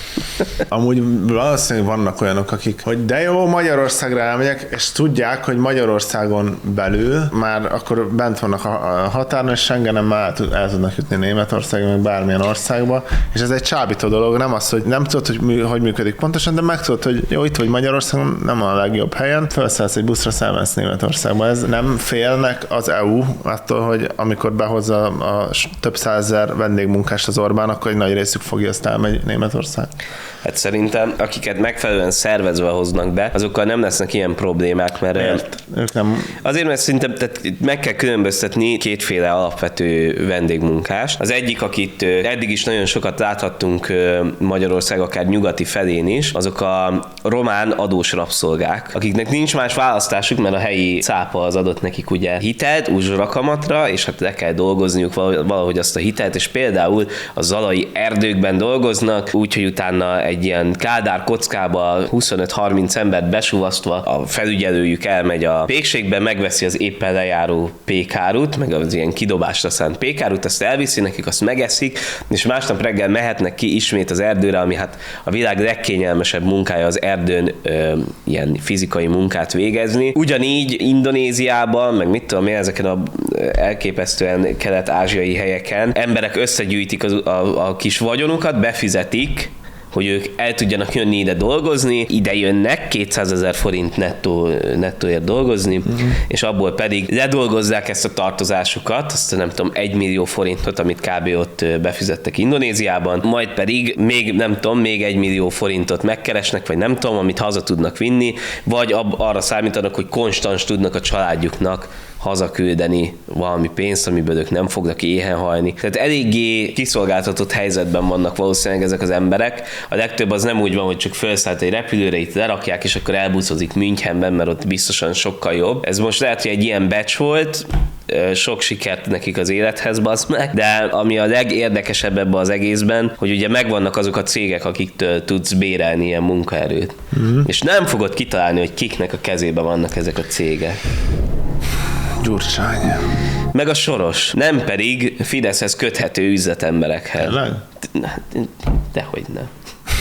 Amúgy valószínűleg vannak olyanok, akik, hogy de jó, Magyarországra elmegyek, és tudják, hogy Magyarországon belül már akkor bent vannak a határon, és Schengenen már el tudnak jutni Németországba, meg bármilyen országba, és ez egy csábító dolog, nem az, hogy nem tudod, hogy mű, hogy működik pontosan, de megtudod, hogy jó, itt vagy Magyarországon, nem a legjobb helyen, felszállsz egy buszra, elmensz Németországba. Ez nem félnek az é u attól, hogy amikor behozza a több százezer vendégmunkást az Orbán, akkor egy nagy részük fogja, azt elmegy Németország. Hát szerintem, akiket megfelelően szervezve hoznak be, azokkal nem lesznek ilyen problémák, mert... Miért? Ők nem... Azért, mert szerintem tehát meg kell különböztetni kétféle alapvető vendégmunkást. Az egyik, akit eddig is nagyon sokat láthattunk Magyarország, akár nyugati felén is, azok a román adós rabszolgák, akiknek nincs más választásuk, mert a helyi cápa az adott nekik ugye hitelt, uzsorakamatra, és hát le kell dolgozniuk valahogy azt a hitelt, és például a zalai erdőkben dolgoznak, úgyhogy utána egy ilyen kádár kockába huszonöt-harminc embert besuvasztva a felügyelőjük elmegy a pékségbe, megveszi az éppen lejáró pékárut, meg az ilyen kidobásra szánt pékárut, azt elviszi nekik, azt megeszik, és másnap reggel mehetnek ki ismét az erdőre, ami hát a világ legkényelmesebb munkája az erdőn ö, ilyen fizikai munkát végezni. Ugyanígy Indonéziában, meg mit tudom én, ezeken a elképesztően kelet-ázsiai helyeken emberek összegyűjtik az, a, a kis vagyonukat, befizetik, hogy ők el tudjanak jönni ide dolgozni, ide jönnek kétszázezer forint nettó, nettóért dolgozni, uh-huh. és abból pedig ledolgozzák ezt a tartozásukat, azt nem tudom, egy millió forintot, amit kb. Ott befizettek Indonéziában, majd pedig még nem tudom, még egy millió forintot megkeresnek, vagy nem tudom, amit haza tudnak vinni, vagy ab, arra számítanak, hogy konstans tudnak a családjuknak hazaküldeni valami pénzt, amiből ők nem fognak éhen halni. Tehát eléggé kiszolgáltatott helyzetben vannak valószínűleg ezek az emberek. A legtöbb az nem úgy van, hogy csak felszállt egy repülőre, itt lerakják, és akkor elbuszozik Münchenben, mert ott biztosan sokkal jobb. Ez most lehet, hogy egy ilyen batch volt, sok sikert nekik az élethez, bazd meg, de ami a legérdekesebb ebben az egészben, hogy ugye megvannak azok a cégek, akiktől tudsz bérelni ilyen munkaerőt. Mm-hmm. És nem fogod kitalálni, hogy kiknek a kezében vannak ezek a cégek. Gyurcsány. Meg a Soros, nem pedig Fideszhez köthető üzletemberekhez. Tényleg? Dehogy nem.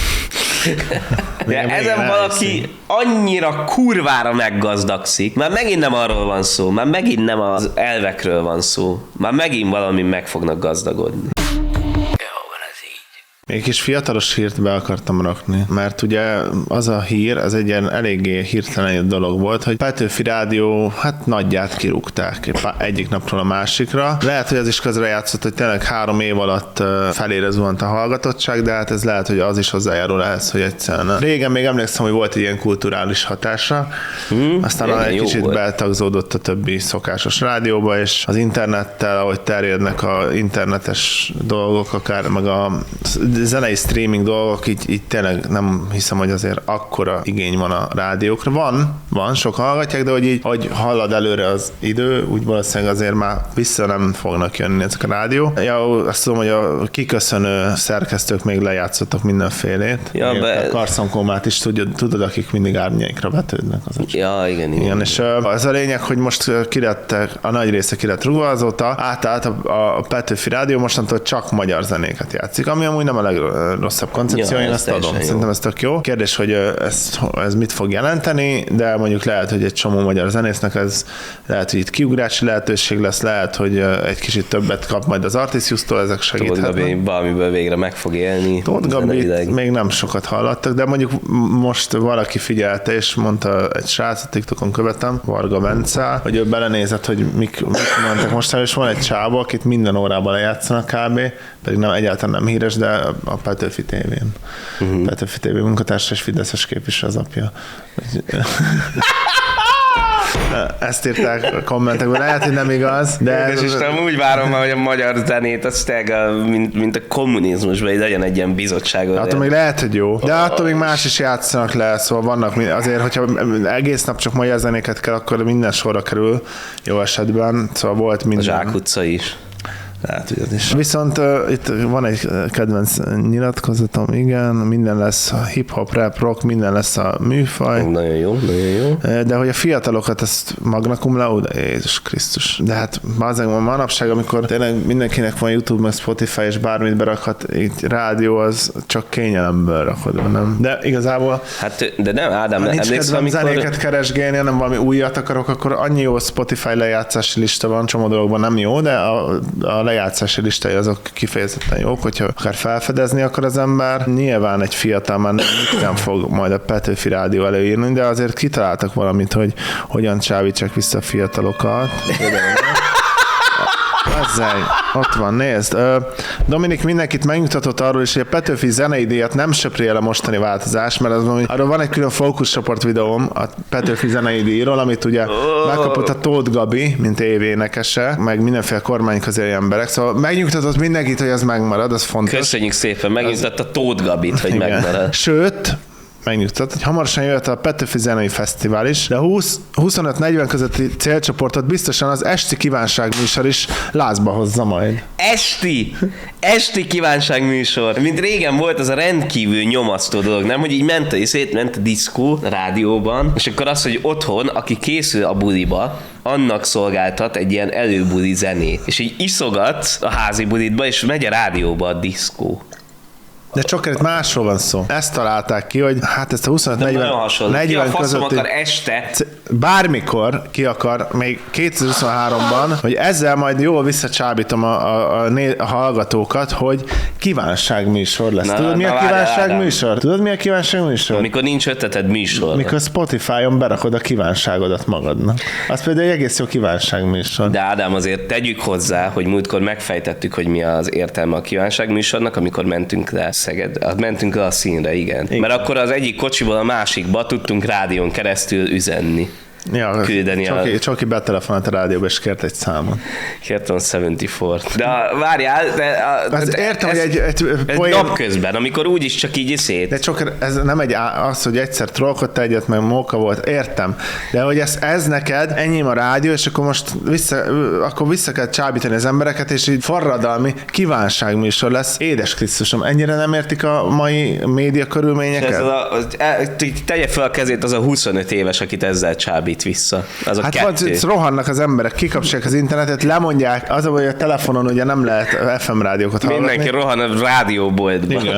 De ezen valaki annyira kurvára meggazdagszik. Már megint nem arról van szó, már megint nem az elvekről van szó. Már megint valami meg fognak gazdagodni. Még kis fiatalos hírt be akartam rakni, mert ugye az a hír, az egy ilyen eléggé hirtelen dolog volt, hogy Petőfi Rádió, hát nagyját kirúgták egyik napról a másikra. Lehet, hogy az is közrejátszott, hogy tényleg három év alatt felére zuhant a hallgatottság, de hát ez lehet, hogy az is hozzájárul ehhez, hogy egyszerűen. Régen még emlékszem, hogy volt egy ilyen kulturális hatása, hmm, aztán egy kicsit volt. Betagzódott a többi szokásos rádióba, és az internettel, ahogy terjednek a internetes dolgok, akár meg a zenei streaming dolgok, így, így tényleg nem hiszem, hogy azért akkora igény van a rádiókra. Van, van, sokan hallgatják, de hogy így, hogy hallad előre az idő, úgy valószínűleg azért már vissza nem fognak jönni ezek a rádió. Ja, azt tudom, hogy a kiköszönő szerkesztők még lejátszottak mindenfélét. Ja, be... A karszonkómát is tudod, tudod, akik mindig árnyaikra vetődnek. Az ja, igen, igen. igen. És az a lényeg, hogy most kirettek, a nagy része kirett rúgva, azóta átállt a, a Petőfi Rádió mostantól csak magyar zenéket játszik, ami amúgy nem a legrosszabb koncepció, ja, én ezt adom. Jó. Szerintem ez tök jó. Kérdés, hogy ez, ez mit fog jelenteni, de mondjuk lehet, hogy egy csomó magyar zenésznek ez lehet, hogy itt kiugrási lehetőség lesz, lehet, hogy egy kicsit többet kap majd az Artisiustól, ezek segíthetnek. Tóth Gabi valamiből végre meg fog élni. Tóth Gabit még nem sokat hallottak, de mondjuk most valaki figyelte, és mondta egy srác, a TikTokon követem, Varga Bence, hogy ő belenézett, hogy mik, mik mondtak most, és van egy csába, akit minden órában lejátszanak kb. Pedig nem, egyáltalán nem híres, de a Petőfi tévén. Uh-huh. Petőfi té vé munkatársa és fideszes képviselő az apja. Ezt írták a kommentekben, lehet, hogy nem igaz, de... És Isten, úgy várom, hogy a magyar zenét, az tényleg, mint, mint a kommunizmusban, hogy legyen egy ilyen bizottság. Attól még lehet, hogy jó, de attól még más is játszanak le, szóval vannak, azért, hogyha egész nap csak magyar zenéket kell, akkor minden sorra kerül, jó esetben, szóval volt minden. A Zsák utca is. Lehet, hogy az is. Viszont uh, itt van egy kedvenc nyilatkozatom, igen, minden lesz a hip-hop, rap, rock, minden lesz a műfaj. Nagyon jó, nagyon jó. De hogy a fiatalokat, ezt magna cum laude, Jézus Krisztus. De hát bazen van manapság, amikor tényleg mindenkinek van YouTube, meg Spotify, és bármit berakhat, így rádió, az csak kényelemből rakod, nem? De igazából... Hát, de nem, Ádám, ha nincs kedvem amikor... zenéket keresgélni, hanem valami újat akarok, akkor annyi jó Spotify lejátszási lista van, csomó dologban nem jó, de a, a lejátszási listai azok kifejezetten jók, hogyha akár felfedezni akar az ember. Nyilván egy fiatal már nem fog majd a Petőfi Rádió előírni, de azért kitaláltak valamit, hogy hogyan csábítsák vissza a fiatalokat. Ezzel, ott van, nézd. Dominik mindenkit megnyugtatott arról is, hogy a Petőfi zenei díjat nem söpri el a mostani változás, mert az, arról van egy külön fókuszcsoport videóm a Petőfi zenei díjról, amit ugye megkapott a Tóth Gabi, mint événekese, meg mindenféle kormányközeli emberek. Szóval megnyugtatott mindenkit, hogy ez megmarad, az fontos. Köszönjük szépen, megnyugtatott a Tóth Gabit, hogy igen. Megmarad. Sőt, megnyugtat, hogy hamarosan jöhet a Petőfi Zenei Fesztivál is, de húsz huszonöt negyven közötti célcsoportot biztosan az esti kívánságműsor is lázba hozza majd. Esti! Esti kívánságműsor! Mint régen volt az a rendkívül nyomasztó dolog, nem? Hogy így ment a, szét, ment a diszkó a rádióban, és akkor az, hogy otthon, aki készül a buliba, annak szolgáltat egy ilyen előbuli zenét. És így iszogat a házi bulitba, és megy a rádióba a diszkó. De csak itt másról van szó. Ezt találták ki, hogy hát ezt a huszonöt negyven közötti... akar este. Bármikor ki akar, még kétezer-huszonháromban, hogy ezzel majd jól visszacsábítom a, a, a, a hallgatókat, hogy kívánságműsor lesz. Na, Tudod, mi a kívánságműsor? Tudod, mi a kívánságműsor? Amikor nincs ötleted műsor. Mikor Spotify-on berakod a kívánságodat magadnak. Az például egy egész jó kívánságműsor. De Ádám, azért tegyük hozzá, hogy múltkor megfejtettük, hogy mi az értelme a kívánságműsornak, amikor mentünk le Szeged, mentünk le a színre, igen. igen. Mert akkor az egyik kocsiból a másikba tudtunk rádión keresztül üzenni. Ja, küldeni Csoki, a... Csoki betelefonált a rádióba, és kért egy számon. Kértem hetvennégy. De várjál, de... A, az de értem, ez, hogy egy, egy ez poén... napközben, amikor úgyis csak így szét. De csak ez nem egy az, hogy egyszer trollkodta egyet, meg móka volt, értem. De hogy ez, ez neked, enyém a rádió, és akkor most vissza, akkor vissza kell csábítani az embereket, és így forradalmi kívánságműsor lesz. Édes Krisztusom, ennyire nem értik a mai média körülményeket? Ez a, az, tegye fel a kezét az a huszonöt éves, akit ezzel csábít vissza. Az a hát kettő. rohannak az emberek, kikapcsolják az internetet, lemondják, az a, hogy a telefonon ugye nem lehet ef em rádiókat hallgatni. Mindenki rohan a rádióboltba. Igen.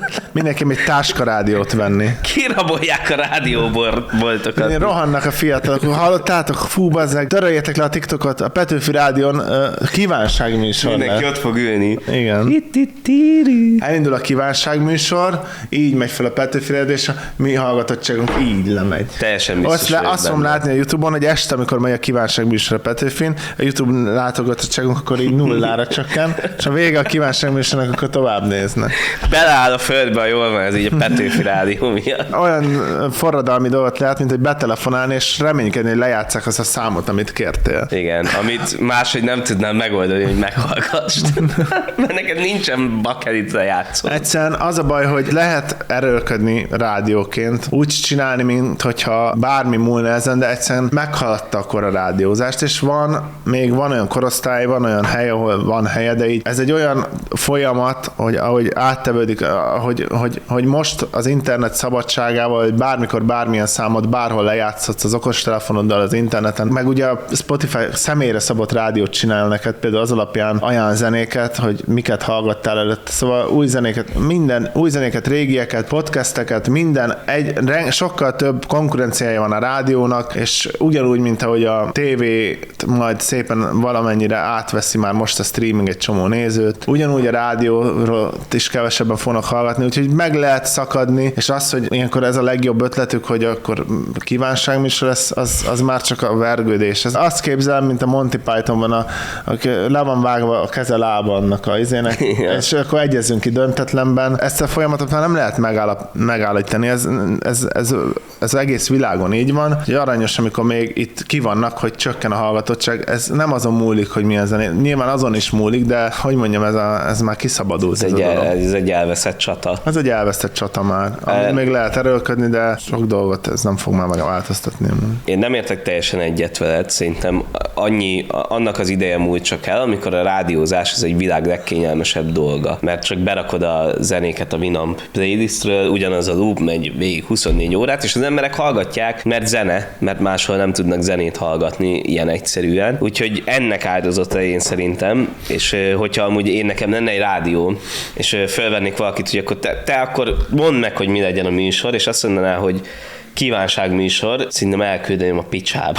Mindenki egy táskarádiót venni. Kirabolják a rádióboltokat. Én rohannak a fiatalok. Hallottátok? Fú, bazzeg, töröljétek le a TikTokot. A Petőfi Rádión uh, kívánságműsor. Mindenki ott fog ülni. Igen. Elindul a kívánságműsor, így megy fel a Petőfi Rádió, és a mi hallgatottságunk így lemegy. Teljesen biztos. Azt, le, azt fogom látni a Youtube-on, hogy este, amikor megy a kívánságműsor a Petőfin, a YouTube látogatottságunk akkor így nullára csökken, és a vége a kívánságműsornak, akkor tovább néznek. Beleáll a földbe, ha jól van ez így a Petőfi Rádió miatt. Olyan forradalmi dolgot lehet, mint hogy betelefonálni, és reménykedni, hogy lejátsszák azt a számot, amit kértél. Igen, amit máshogy nem tudnám megoldani, hogy meghallgass. Mert neked nincsen bakelit lejátszó. Egyszerűen az a baj, hogy lehet erőlködni rádióként, úgy csinálni, mint hogyha bármi múlna ezen, de egyszerűen meghaladta akkor a rádiózást, és van, még van olyan korosztály, van olyan hely, ahol van helye, de így ez egy olyan folyamat, hogy ahogy áttevődik, hogy, hogy, hogy most az internet szabadságával, hogy bármikor bármilyen számot bárhol lejátszhatsz az okostelefonoddal az interneten, meg ugye a Spotify személyre szabott rádiót csinál neked, például az alapján ajánl zenéket, hogy miket hallgattál előtt, szóval új zenéket, minden, új zenéket, régieket, podcasteket, minden, egy, sokkal több konkurenciája van a rádiónak, és ugyanúgy, mint ahogy a tévét majd szépen valamennyire átveszi már most a streaming egy csomó nézőt, ugyanúgy a rádióról is kevesebben fognak hallgatni, úgyhogy meg lehet szakadni, és az, hogy ilyenkor ez a legjobb ötletük, hogy akkor kívánságműsor lesz, az, az már csak a vergődés. Ez azt képzelem, mint a Monty Pythonban, a, a, le van vágva a keze lába annak a izének, és akkor egyezünk ki döntetlenben. Ezt a folyamatot már nem lehet megállap, megállítani, ez, ez, ez, ez egész világon így van, hogy aranyos, amikor még itt kivannak, hogy csökken a hallgatottság, ez nem azon múlik, hogy milyen zené. Nyilván azon is múlik, de hogy mondjam, ez, a, ez már kiszabadult. Ez, ez, egy, el, ez egy elveszett csata. Ez egy elvesztett csata már. Amit e... még lehet erőlködni, de sok dolgot ez nem fog már megváltoztatni. Én nem értek teljesen egyet veled, szerintem annyi, annak az ideje múlt csak el, amikor a rádiózás az egy világ legkényelmesebb dolga. Mert csak berakod a zenéket a Winamp playlistről, ugyanaz a loop megy végig huszonnégy órát, és az emberek hallgatják, mert zene, mert máshol nem tudnak zenét hallgatni ilyen egyszerűen. Úgyhogy ennek áldozott én szerintem, és hogyha amúgy én nekem lenne egy rádió, és fölvennék valakit, hogy akkor te, te akkor mondd meg, hogy mi legyen a műsor, és azt mondaná, hogy kívánságműsor, szerintem elküldeném a picsába.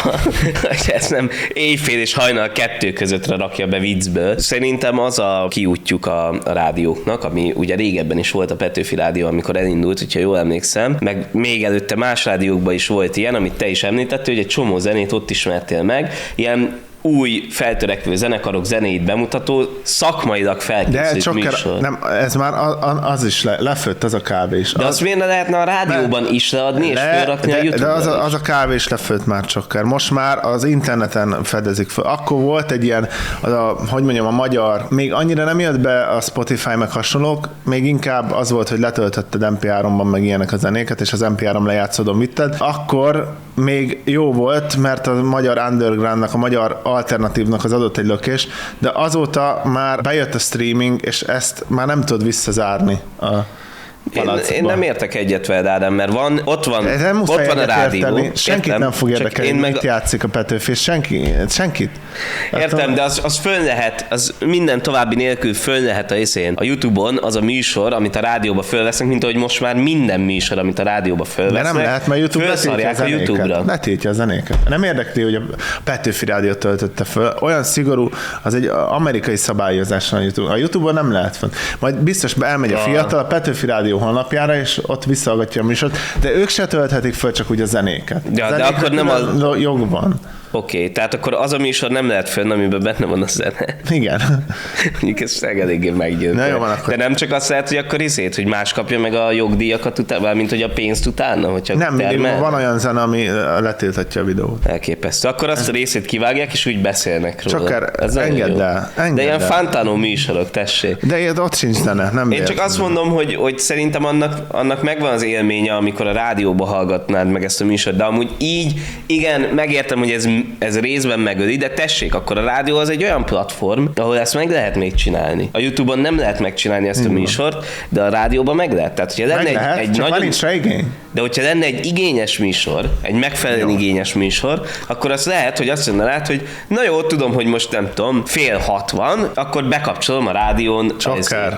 Ez nem éjfél és hajnal kettő közöttre rakja be viccből. Szerintem az a kiútjuk a, a rádióknak, ami ugye régebben is volt a Petőfi Rádió, amikor elindult, hogyha jól emlékszem, meg még előtte más rádiókban is volt ilyen, amit te is említettél, hogy egy csomó zenét ott ismertél meg, ilyen új feltörekvő zenekarok zenéit bemutató, szakmailag felkészült műsor. Nem, ez már az is le, lefőtt, az a kávé is. De az, azt miért ne lehetne a rádióban ne, is leadni, és le, felrakni de, a YouTube-ra? De az a, az a kávé is lefőtt már csokker. Most már az interneten fedezik fel. Akkor volt egy ilyen, az a, hogy mondjam, a magyar, még annyira nem jött be a Spotify meg hasonlók, még inkább az volt, hogy letöltötted em pé három-ban meg ilyenek a zenéket, és az em pé három lejátszódon vitted. Akkor még jó volt, mert a magyar undergroundnak, a magyar alternatívnak az adott egy lökés, de azóta már bejött a streaming, és ezt már nem tudod visszazárni a Én, én nem értek egyet veled, Ádám, mert van, ott van, ott van a rádió. Érteni. Senkit értem, nem fog érdekelni, hogy mit játszik a Petőfi, senki, senkit. Értem, de az, az fönn lehet, az minden további nélkül fönn lehet a részén. A YouTube-on az a műsor, amit a rádióba fölvesznek, mint ahogy most már minden műsor, amit a rádióba fölvesznek. De nem lehet, mert YouTube felszarják a YouTube-ra. Letiltja a zenéket. Nem érdekli, hogy a Petőfi Rádiót töltötte föl. Olyan szigorú, az egy amerikai szabályozás a YouTube. A YouTube-on nem lehet fönn. Majd biztos elmegy a fiatal a Petőfi Rádió honlapjára, és ott visszahallgatja a műsort, de ők se tölthetik föl csak úgy a zenéket. Ja, a de akkor nem a... a jog van. Oké, okay, tehát akkor az a műsor nem lehet fönn, amiben benne van a zene. Igen. Mondjuk ez eléggé meggyőző. De nem csak azt lehet, hogy akkor izét, hogy más kapja meg a jogdíjakat utána, mint hogy a pénzt utána, hogyha nem, termel. Van olyan zene, ami letiltatja a videót. Elképesztő. Akkor azt a részét kivágják, és úgy beszélnek róla. Csak ez engedd el. De ilyen Fantano műsorok, tessék. De ott sincs zene, nem. Én csak azt mondom, hogy, hogy szerintem annak, annak megvan az élménye, amikor a rádióba hallgatnád meg ezt a műsort, de amúgy így, igen, megértem, hogy ez ez részben megöli, de tessék, akkor a rádió az egy olyan platform, ahol ezt meg lehet még csinálni. A YouTube-on nem lehet megcsinálni ezt a műsort, de a rádióban meg lehet. Tehát, hogyha lenne lehet, egy, egy nagyon... De hogyha lenne egy igényes műsor, egy megfelelően jó. igényes műsor, akkor az lehet, hogy azt mondanád, hogy na jó, tudom, hogy most nem tudom, fél hat van, akkor bekapcsolom a rádión Csokker.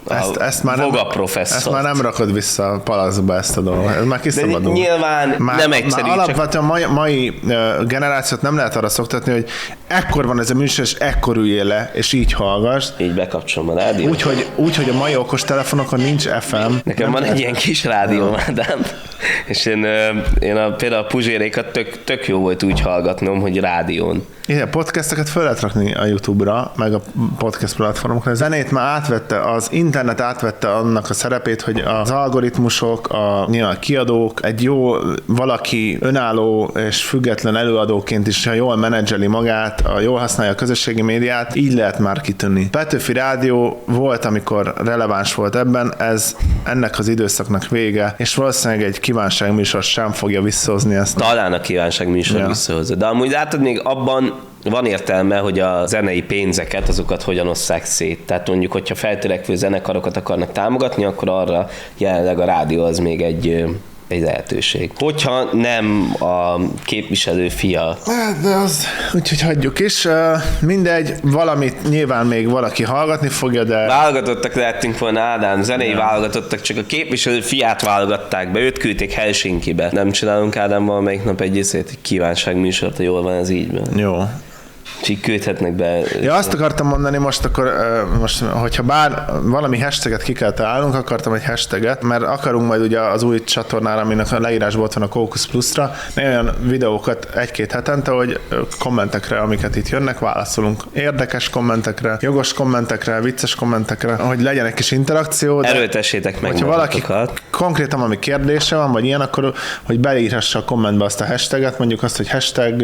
Ezt, ezt, már nem, ezt már nem rakod vissza a palaszba, ezt a dolgot. Ez már kiszabadul. Nyilván már, nem egyszerű. Már alapvetően a mai, mai generációt nem lehet arra szoktatni, hogy ekkor van ez a műsor, és ekkor üljél le, és így hallgass. Így bekapcsolom a rádiót. Úgyhogy úgy, hogy a mai okostelefonokon nincs ef em. Nekem van egy ilyen kis rádió, Ádám, és én, én a, például a Puzsérékat tök, tök jó volt úgy hallgatnom, hogy rádión. Igen, podcasteket föl lehet rakni a YouTube-ra, meg a podcast platformokra. A zenét már átvette, az internet átvette annak a szerepét, hogy az algoritmusok, a, a kiadók, egy jó valaki önálló és független előadóként is, ha jól menedzseli magát, a jól használja a közösségi médiát, így lehet már kitűnni. Petőfi Rádió volt, amikor releváns volt ebben, ez ennek az időszaknak vége, és valószínűleg egy kívánságműsor sem fogja visszahozni ezt. Talán a kívánságműsor ja. visszahozza. De amúgy látod, még abban van értelme, hogy a zenei pénzeket, azokat hogyan osszák szét. Tehát mondjuk, hogyha feltörekvő zenekarokat akarnak támogatni, akkor arra jelenleg a rádió az még egy, egy lehetőség. Hogyha nem a képviselő fia. De az, úgyhogy hagyjuk is. Mindegy, valamit nyilván még valaki hallgatni fogja, de... Válogatottak lehettünk volna, Ádám, zenei ja. válogatottak, csak a képviselő fiát válogatták be, őt küldték Helsinkibe. Nem csinálunk, Ádám, valamelyik nap egy iszét, egy kívánságműsort, jól van ez így. Jó. És így küldhetnek be. Ja, azt akartam mondani most, akkor, most, hogyha bár valami hashtaget ki kell találnunk, akartam egy hashtaget, mert akarunk majd ugye az új csatornára, aminek a leírásban ott van a Kókusz Pluszra, olyan videókat egy-két hetente, hogy kommentekre, amiket itt jönnek, válaszolunk. Érdekes kommentekre, jogos kommentekre, vicces kommentekre, hogy legyen egy kis interakció. Erőltessétek meg hogyha valaki konkrétan valami kérdése van, vagy ilyen, akkor hogy beírhassa a kommentbe azt a hashtaget, mondjuk azt, hogy hashtag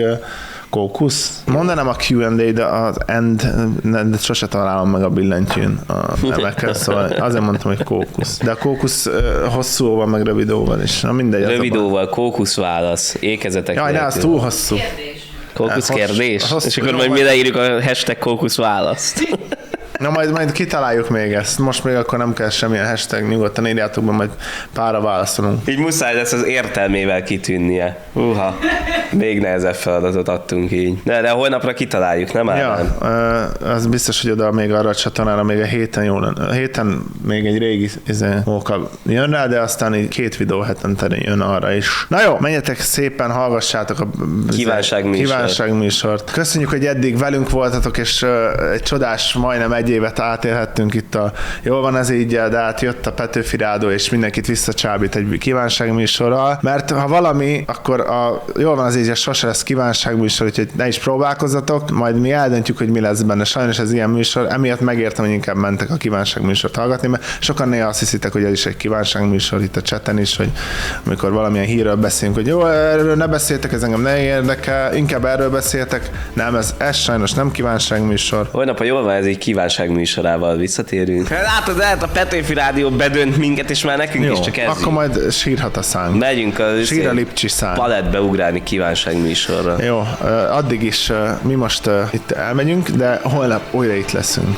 Kókusz. Mondanám a Q and A, de az end, de sose találom meg a billentyűn a neveket, szóval azért mondtam, hogy Kókusz. De a Kókusz hosszú van, meg rövid óval is. Na mindegy. Rövid óval, Kókusz válasz, ékezetek. Jaj, ne, az túl hosszú. Kókusz kérdés? Hosszú, és akkor majd mi leírjuk a hashtag Kókusz választ. Na majd, majd kitaláljuk még ezt. Most még akkor nem kell semmilyen hashtag, nyugodtan írjátok be, majd párra válaszolunk. Így muszáj lesz az értelmével kitűnnie. Húha, még nehezebb feladatot adtunk így. De, de holnapra kitaláljuk, nem Ádám? Ja, az biztos, hogy oda még arra a csatornára még a héten jó lenne. A héten még egy régi izé, móka jön rá, de aztán így két videó hetente jön arra is. Na jó, menjetek szépen, hallgassátok a kívánságműsort. kívánságműsort. Köszönjük, hogy eddig velünk voltatok, és uh, egy csodás, majdnem egy évet átélhettünk itt a Jól van ez így, de hát jött a Petőfi Rádió, és mindenkit visszacsábít egy kívánságműsorral, mert ha valami, akkor a Jól van ez így, sose lesz kívánságműsor, úgyhogy ne is próbálkozzatok, majd mi eldöntjük, hogy mi lesz benne. Sajnos ez ilyen műsor, emiatt megértem, hogy inkább mentek a kívánságműsort hallgatni, mert sokan néha azt hiszitek, hogy ez is egy kívánságműsor itt a chaten is, hogy amikor valamilyen hírről beszélünk, hogy jó, erről ne beszéltek, ez engem ne érdekel, inkább erről beszéltek. Nem, ez, ez sajnos nem kívánságműsor. Holnap a Jól van ez így kívánságműsorával visszatérünk. Látod, lehet a Petőfi Rádió bedönt minket, és már nekünk jó, is csak ez akkor így. Majd sírhat a szánk. Megyünk a, Sír a Lipcsi szánk. Palettbe ugrálni kívánságműsorra. Jó, addig is mi most itt elmegyünk, de holnap újra itt leszünk.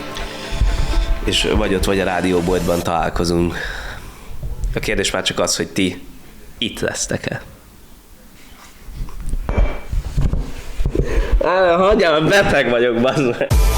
És vagy ott, vagy a rádióboltban találkozunk. A kérdés már csak az, hogy ti itt lesztek-e. Hagyjál, beteg vagyok, bazd meg.